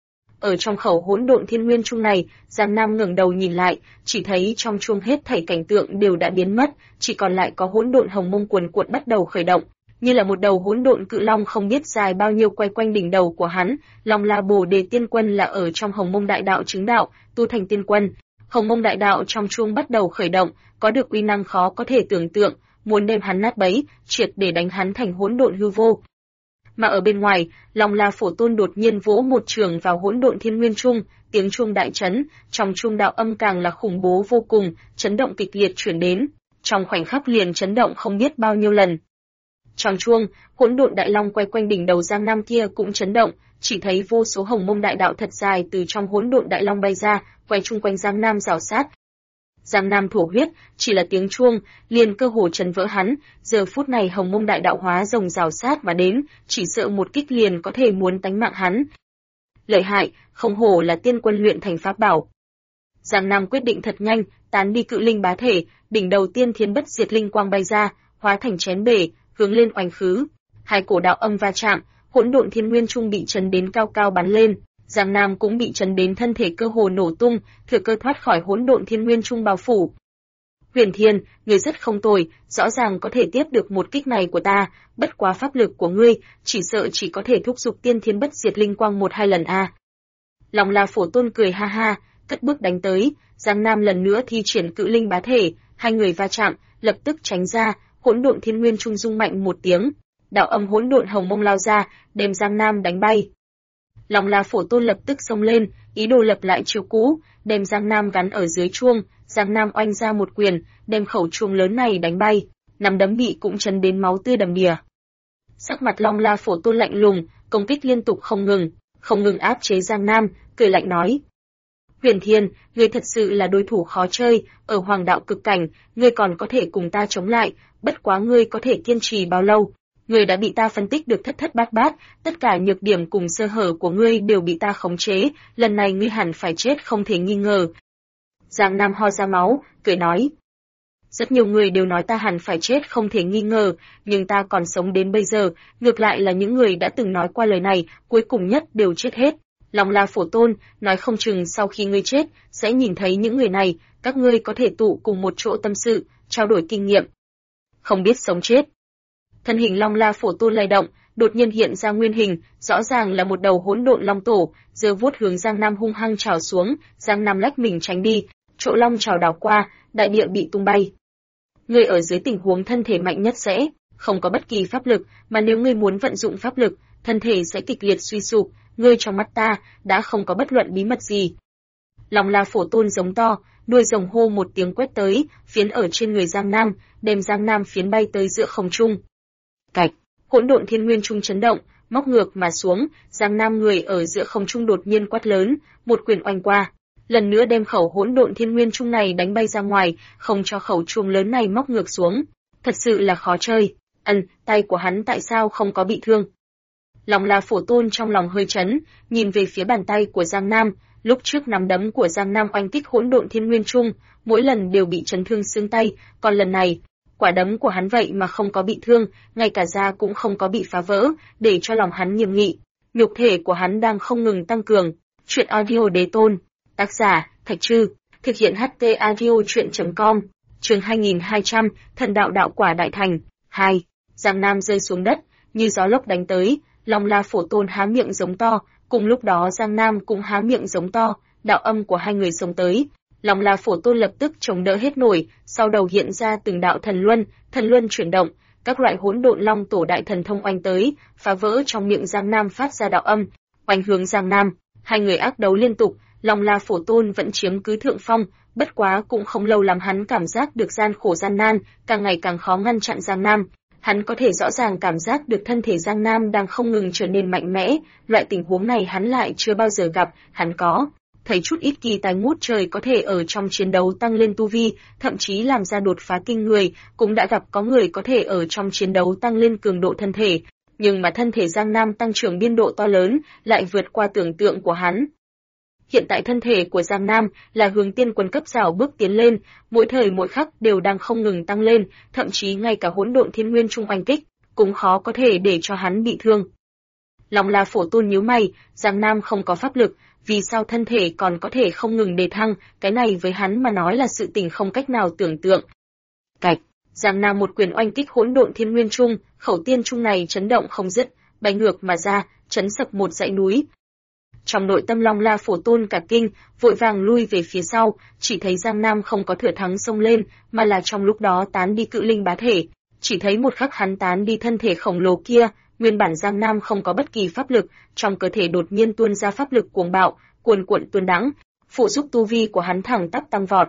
Ở trong khẩu hỗn độn thiên nguyên chuông này, Giang Nam ngẩng đầu nhìn lại, chỉ thấy trong chuông hết thảy cảnh tượng đều đã biến mất, chỉ còn lại có hỗn độn hồng mông cuồn cuộn bắt đầu khởi động, như là một đầu hỗn độn cự long không biết dài bao nhiêu quay quanh đỉnh đầu của hắn. Long La Bồ Đề Tiên Quân là ở trong Hồng Mông Đại Đạo chứng đạo, tu thành tiên quân. Hồng Mông Đại Đạo trong chuông bắt đầu khởi động, có được uy năng khó có thể tưởng tượng, muốn đem hắn nát bấy, triệt để đánh hắn thành hỗn độn hư vô. Mà ở bên ngoài, Long La Phổ Tôn đột nhiên vỗ một trường vào hỗn độn thiên nguyên trung, tiếng chuông đại chấn, trong chuông đạo âm càng là khủng bố vô cùng, chấn động kịch liệt truyền đến, trong khoảnh khắc liền chấn động không biết bao nhiêu lần. Trong chuông, hỗn độn đại long quay quanh đỉnh đầu Giang Nam kia cũng chấn động, chỉ thấy vô số hồng mông đại đạo thật dài từ trong hỗn độn đại long bay ra, quay chung quanh Giang Nam rào sát. Giang Nam thổ huyết, chỉ là tiếng chuông, liền cơ hồ chấn vỡ hắn, giờ phút này hồng mông đại đạo hóa rồng rào sát mà đến, chỉ sợ một kích liền có thể muốn tánh mạng hắn. Lợi hại, không hổ là tiên quân luyện thành pháp bảo. Giang Nam quyết định thật nhanh, tán đi cự linh bá thể, đỉnh đầu tiên thiên bất diệt linh quang bay ra, hóa thành chén bể, hướng lên oanh khứ. Hai cổ đạo âm va chạm, hỗn độn thiên nguyên trung bị chấn đến cao cao bắn lên, Giang Nam cũng bị chấn đến thân thể cơ hồ nổ tung, thừa cơ thoát khỏi hỗn độn thiên nguyên trung bao phủ. Huyền Thiên, ngươi rất không tồi, rõ ràng có thể tiếp được một kích này của ta, bất quá pháp lực của ngươi, chỉ sợ chỉ có thể thúc giục tiên thiên bất diệt linh quang 1-2 lần a. Long La Phổ Tôn cười ha ha, cất bước đánh tới, Giang Nam lần nữa thi triển cự linh bá thể, hai người va chạm, lập tức tránh ra, hỗn độn thiên nguyên trung rung mạnh một tiếng, đạo âm hỗn độn hồng mông lao ra, đem Giang Nam đánh bay. Long La Phổ Tôn lập tức xông lên, ý đồ lập lại chiêu cũ, đem Giang Nam gắn ở dưới chuông, Giang Nam oanh ra một quyền, đem khẩu chuông lớn này đánh bay, nắm đấm bị cũng chấn đến máu tươi đầm đìa. Sắc mặt Long La Phổ Tôn lạnh lùng, công kích liên tục không ngừng áp chế Giang Nam, cười lạnh nói: Huyền Thiên, ngươi thật sự là đối thủ khó chơi, ở Hoàng Đạo cực cảnh, ngươi còn có thể cùng ta chống lại, bất quá ngươi có thể kiên trì bao lâu? Ngươi đã bị ta phân tích được thất thất bát bát, tất cả nhược điểm cùng sơ hở của ngươi đều bị ta khống chế, lần này ngươi hẳn phải chết không thể nghi ngờ. Giang Nam ho ra máu, cười nói: Rất nhiều người đều nói ta hẳn phải chết không thể nghi ngờ, nhưng ta còn sống đến bây giờ, ngược lại là những người đã từng nói qua lời này, cuối cùng nhất đều chết hết. Long La Phổ Tôn, nói không chừng sau khi ngươi chết, sẽ nhìn thấy những người này, các ngươi có thể tụ cùng một chỗ tâm sự, trao đổi kinh nghiệm. Không biết sống chết. Thân hình Long La Phổ Tôn lay động, đột nhiên hiện ra nguyên hình, rõ ràng là một đầu hỗn độn long tổ, giơ vuốt hướng Giang Nam hung hăng trào xuống, Giang Nam lách mình tránh đi, chỗ long trào đảo qua, đại địa bị tung bay. Ngươi ở dưới tình huống thân thể mạnh nhất sẽ không có bất kỳ pháp lực, mà nếu ngươi muốn vận dụng pháp lực, thân thể sẽ kịch liệt suy sụp, ngươi trong mắt ta đã không có bất luận bí mật gì. Long La Phổ Tôn giống to, đuôi rồng hô một tiếng quét tới, phiến ở trên người Giang Nam, đem Giang Nam phiến bay tới giữa không trung. Cạch, hỗn độn thiên nguyên trung chấn động, móc ngược mà xuống, Giang Nam người ở giữa không trung đột nhiên quát lớn, một quyền oanh qua, lần nữa đem khẩu hỗn độn thiên nguyên trung này đánh bay ra ngoài, không cho khẩu chuông lớn này móc ngược xuống. Thật sự là khó chơi. Tay của hắn tại sao không có bị thương? Long La Phổ Tôn trong lòng hơi chấn, nhìn về phía bàn tay của Giang Nam, lúc trước nắm đấm của Giang Nam oanh kích hỗn độn thiên nguyên trung, mỗi lần đều bị chấn thương xương tay, còn lần này, quả đấm của hắn vậy mà không có bị thương, ngay cả da cũng không có bị phá vỡ, để cho lòng hắn nghiêm nghị. Nhục thể của hắn đang không ngừng tăng cường. Truyện audio Đế Tôn, tác giả Thạch Trư, thực hiện HT audio truyện.com, chương 2200, Thần Đạo Đạo Quả Đại Thành. 2. Giang Nam rơi xuống đất, như gió lốc đánh tới, Long La Phổ Tôn há miệng giống to, cùng lúc đó Giang Nam cũng há miệng giống to, đạo âm của hai người xông tới. Long La Phổ Tôn lập tức chống đỡ hết nổi, sau đầu hiện ra từng đạo thần luân chuyển động, các loại hỗn độn long tổ đại thần thông oanh tới, phá vỡ trong miệng Giang Nam phát ra đạo âm, oanh hướng Giang Nam. Hai người ác đấu liên tục, Long La Phổ Tôn vẫn chiếm cứ thượng phong, bất quá cũng không lâu lắm hắn cảm giác được gian khổ gian nan, càng ngày càng khó ngăn chặn Giang Nam. Hắn có thể rõ ràng cảm giác được thân thể Giang Nam đang không ngừng trở nên mạnh mẽ, loại tình huống này hắn lại chưa bao giờ gặp, hắn có thấy chút ít kỳ tài ngút trời có thể ở trong chiến đấu tăng lên tu vi, thậm chí làm ra đột phá kinh người, cũng đã gặp có người có thể ở trong chiến đấu tăng lên cường độ thân thể, nhưng mà thân thể Giang Nam tăng trưởng biên độ to lớn, lại vượt qua tưởng tượng của hắn. Hiện tại thân thể của Giang Nam là hướng tiên quân cấp rào bước tiến lên, mỗi thời mỗi khắc đều đang không ngừng tăng lên, thậm chí ngay cả hỗn độn thiên nguyên trung oanh kích cũng khó có thể để cho hắn bị thương. Long La Phổ Tôn nhíu mày, Giang Nam không có pháp lực, vì sao thân thể còn có thể không ngừng đề thăng, cái này với hắn mà nói là sự tình không cách nào tưởng tượng. Cạch, Giang Nam một quyền oanh kích hỗn độn thiên nguyên trung, khẩu tiên trung này chấn động không dứt, bay ngược mà ra, chấn sập một dãy núi. Trong nội tâm Long La Phổ Tôn cả kinh, vội vàng lui về phía sau, chỉ thấy Giang Nam không có thừa thắng xông lên, mà là trong lúc đó tán đi cự linh bá thể. Chỉ thấy một khắc hắn tán đi thân thể khổng lồ kia, nguyên bản Giang Nam không có bất kỳ pháp lực, trong cơ thể đột nhiên tuôn ra pháp lực cuồng bạo, cuồn cuộn tuôn đãng, phụ giúp tu vi của hắn thẳng tắp tăng vọt.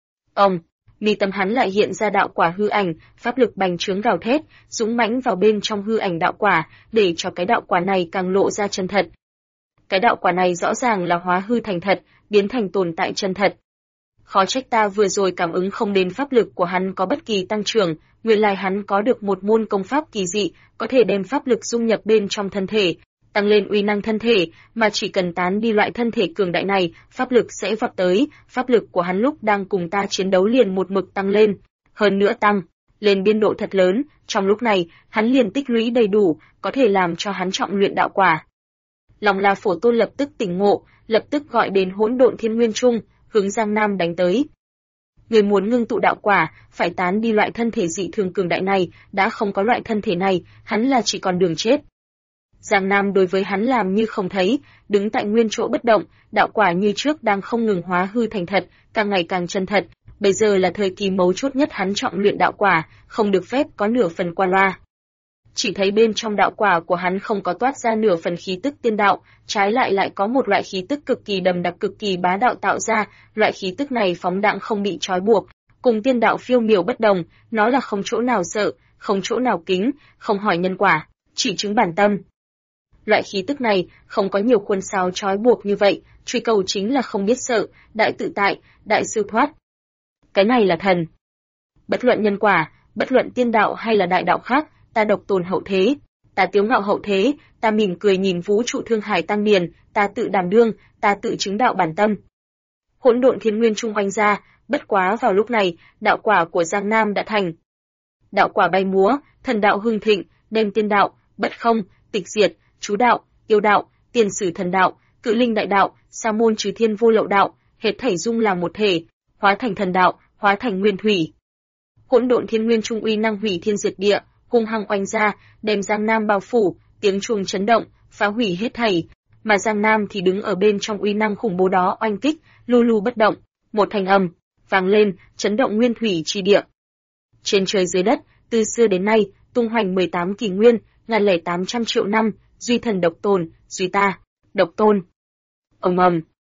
Mi tâm hắn lại hiện ra đạo quả hư ảnh, pháp lực bành trướng gào thét, dũng mãnh vào bên trong hư ảnh đạo quả, để cho cái đạo quả này càng lộ ra chân thật. Cái đạo quả này rõ ràng là hóa hư thành thật, biến thành tồn tại chân thật. Khó trách ta vừa rồi cảm ứng không đến pháp lực của hắn có bất kỳ tăng trưởng, nguyên lai hắn có được một môn công pháp kỳ dị, có thể đem pháp lực dung nhập bên trong thân thể, tăng lên uy năng thân thể, mà chỉ cần tán đi loại thân thể cường đại này, pháp lực sẽ vọt tới, pháp lực của hắn lúc đang cùng ta chiến đấu liền một mực tăng lên, hơn nữa tăng lên biên độ thật lớn, trong lúc này, hắn liền tích lũy đầy đủ, có thể làm cho hắn trọng luyện đạo quả. Long La Phổ Tôn lập tức tỉnh ngộ, lập tức gọi đến hỗn độn thiên nguyên trung, hướng Giang Nam đánh tới. Người muốn ngưng tụ đạo quả, phải tán đi loại thân thể dị thường cường đại này, đã không có loại thân thể này, hắn là chỉ còn đường chết. Giang Nam đối với hắn làm như không thấy, đứng tại nguyên chỗ bất động, đạo quả như trước đang không ngừng hóa hư thành thật, càng ngày càng chân thật, bây giờ là thời kỳ mấu chốt nhất hắn trọng luyện đạo quả, không được phép có nửa phần qua loa. Chỉ thấy bên trong đạo quả của hắn không có toát ra nửa phần khí tức tiên đạo, trái lại có một loại khí tức cực kỳ đậm đặc cực kỳ bá đạo tạo ra, loại khí tức này phóng đãng không bị trói buộc, cùng tiên đạo phiêu miểu bất đồng, nó là không chỗ nào sợ, không chỗ nào kính, không hỏi nhân quả, chỉ chứng bản tâm. Loại khí tức này không có nhiều khuôn sáo trói buộc như vậy, truy cầu chính là không biết sợ, đại tự tại, đại siêu thoát. Cái này là thần. Bất luận nhân quả, bất luận tiên đạo hay là đại đạo khác, ta độc tồn hậu thế, ta tiếu ngạo hậu thế, ta mỉm cười nhìn vũ trụ thương hải tăng điền, ta tự đảm đương, ta tự chứng đạo bản tâm. Hỗn độn thiên nguyên trung oanh ra, bất quá vào lúc này, đạo quả của Giang Nam đã thành. Đạo quả bay múa, thần đạo hưng thịnh, đem tiên đạo, bất không, tịch diệt, chú đạo, yêu đạo, tiền sử thần đạo, cự linh đại đạo, sa môn trừ thiên vô lậu đạo, hết thảy dung làm một thể, hóa thành thần đạo, hóa thành nguyên thủy. Hỗn độn thiên nguyên trung uy năng hủy thiên diệt địa, hung hăng oanh ra, đem Giang Nam bao phủ, tiếng chuông chấn động, phá hủy hết thảy, mà Giang Nam thì đứng ở bên trong uy năng khủng bố đó oanh kích, lu lu bất động, một thanh âm vang lên, chấn động nguyên thủy chi địa. Trên trời dưới đất, từ xưa đến nay, tung hoành 18 kỷ nguyên, 1.800 triệu năm, duy thần độc tôn, duy ta, độc tôn. Ầm ầm.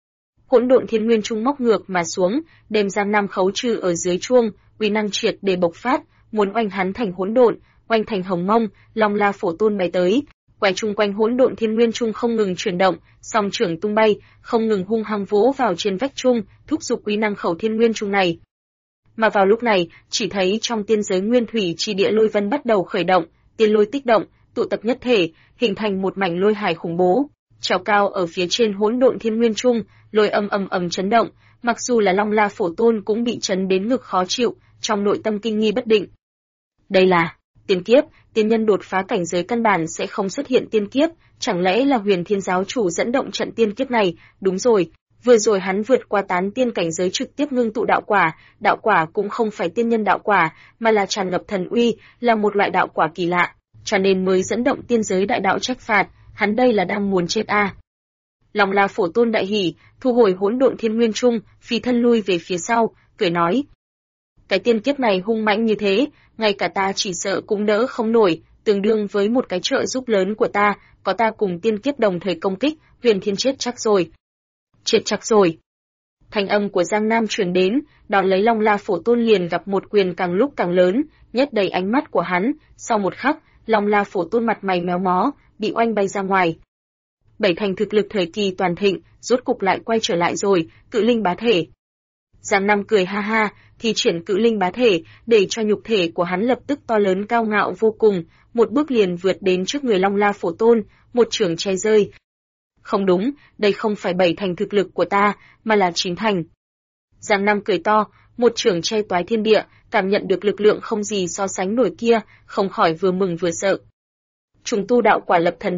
Hỗn độn thiên nguyên trung móc ngược mà xuống, đem Giang Nam khấu trừ ở dưới chuông, uy năng triệt để bộc phát, muốn oanh hắn thành hỗn độn, oanh thành hồng mông, Long La Phổ Tôn bay tới, quay chung quanh hỗn độn thiên nguyên trung không ngừng chuyển động, song trưởng tung bay, không ngừng hung hăng vỗ vào trên vách trung, thúc giục uy năng khẩu thiên nguyên trung này. Mà vào lúc này, chỉ thấy trong tiên giới nguyên thủy chi địa lôi vân bắt đầu khởi động, tiên lôi tích động, tụ tập nhất thể, hình thành một mảnh lôi hải khủng bố. Trèo cao ở phía trên hỗn độn thiên nguyên trung, lôi ầm chấn động, mặc dù là Long La Phổ Tôn cũng bị chấn đến ngực khó chịu, trong nội tâm kinh nghi bất định. Đây là tiên kiếp, tiên nhân đột phá cảnh giới căn bản sẽ không xuất hiện tiên kiếp, chẳng lẽ là Huyền Thiên giáo chủ dẫn động trận tiên kiếp này? Đúng rồi, vừa rồi hắn vượt qua tán tiên cảnh giới trực tiếp ngưng tụ đạo quả cũng không phải tiên nhân đạo quả, mà là tràn ngập thần uy, là một loại đạo quả kỳ lạ, cho nên mới dẫn động tiên giới đại đạo trách phạt, hắn đây là đang muốn chết a. Long La Phổ Tôn đại hỉ, thu hồi hỗn độn thiên nguyên trung, phi thân lui về phía sau, cười nói: cái tiên kiếp này hung mãnh như thế, ngay cả ta chỉ sợ cũng đỡ không nổi, tương đương với một cái trợ giúp lớn của ta, có ta cùng tiên kiếp đồng thời công kích, Huyền Thiên chết chắc rồi. Chết chắc rồi. Thanh âm của Giang Nam truyền đến, đón lấy Long La Phổ Tôn liền gặp một quyền càng lúc càng lớn, nhét đầy ánh mắt của hắn, sau một khắc, Long La Phổ Tôn mặt mày méo mó, bị oanh bay ra ngoài. Bảy thành thực lực thời kỳ toàn thịnh, rốt cục lại quay trở lại rồi, cự linh bá thể. Giang Nam cười ha ha, thì triển cự linh bá thể, để cho nhục thể của hắn lập tức to lớn cao ngạo vô cùng, một bước liền vượt đến trước người Long La Phổ Tôn, một chưởng che rơi. Không đúng, đây không phải 7 thành thực lực của ta, mà là 9 thành. Giang Nam cười to, một chưởng che toái thiên địa, cảm nhận được lực lượng không gì so sánh nổi kia, không khỏi vừa mừng vừa sợ. Trùng tu đạo quả lập thần đạo,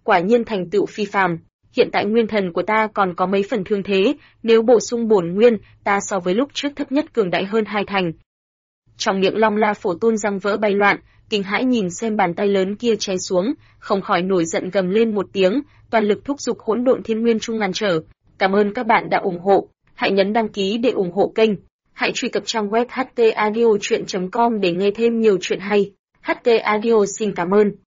quả nhiên thành tựu phi phàm. Hiện tại nguyên thần của ta còn có mấy phần thương thế, nếu bổ sung bổn nguyên, ta so với lúc trước thấp nhất cường đại hơn 2 thành. Trong miệng Long La Phổ Tôn răng vỡ bay loạn, kinh hãi nhìn xem bàn tay lớn kia cháy xuống, không khỏi nổi giận gầm lên một tiếng, toàn lực thúc giục Hỗn Độn Thiên Nguyên Trung ngăn trở. Cảm ơn các bạn đã ủng hộ, hãy nhấn đăng ký để ủng hộ kênh. Hãy truy cập trang web htaudio.com để nghe thêm nhiều chuyện hay. HT Audio xin cảm ơn.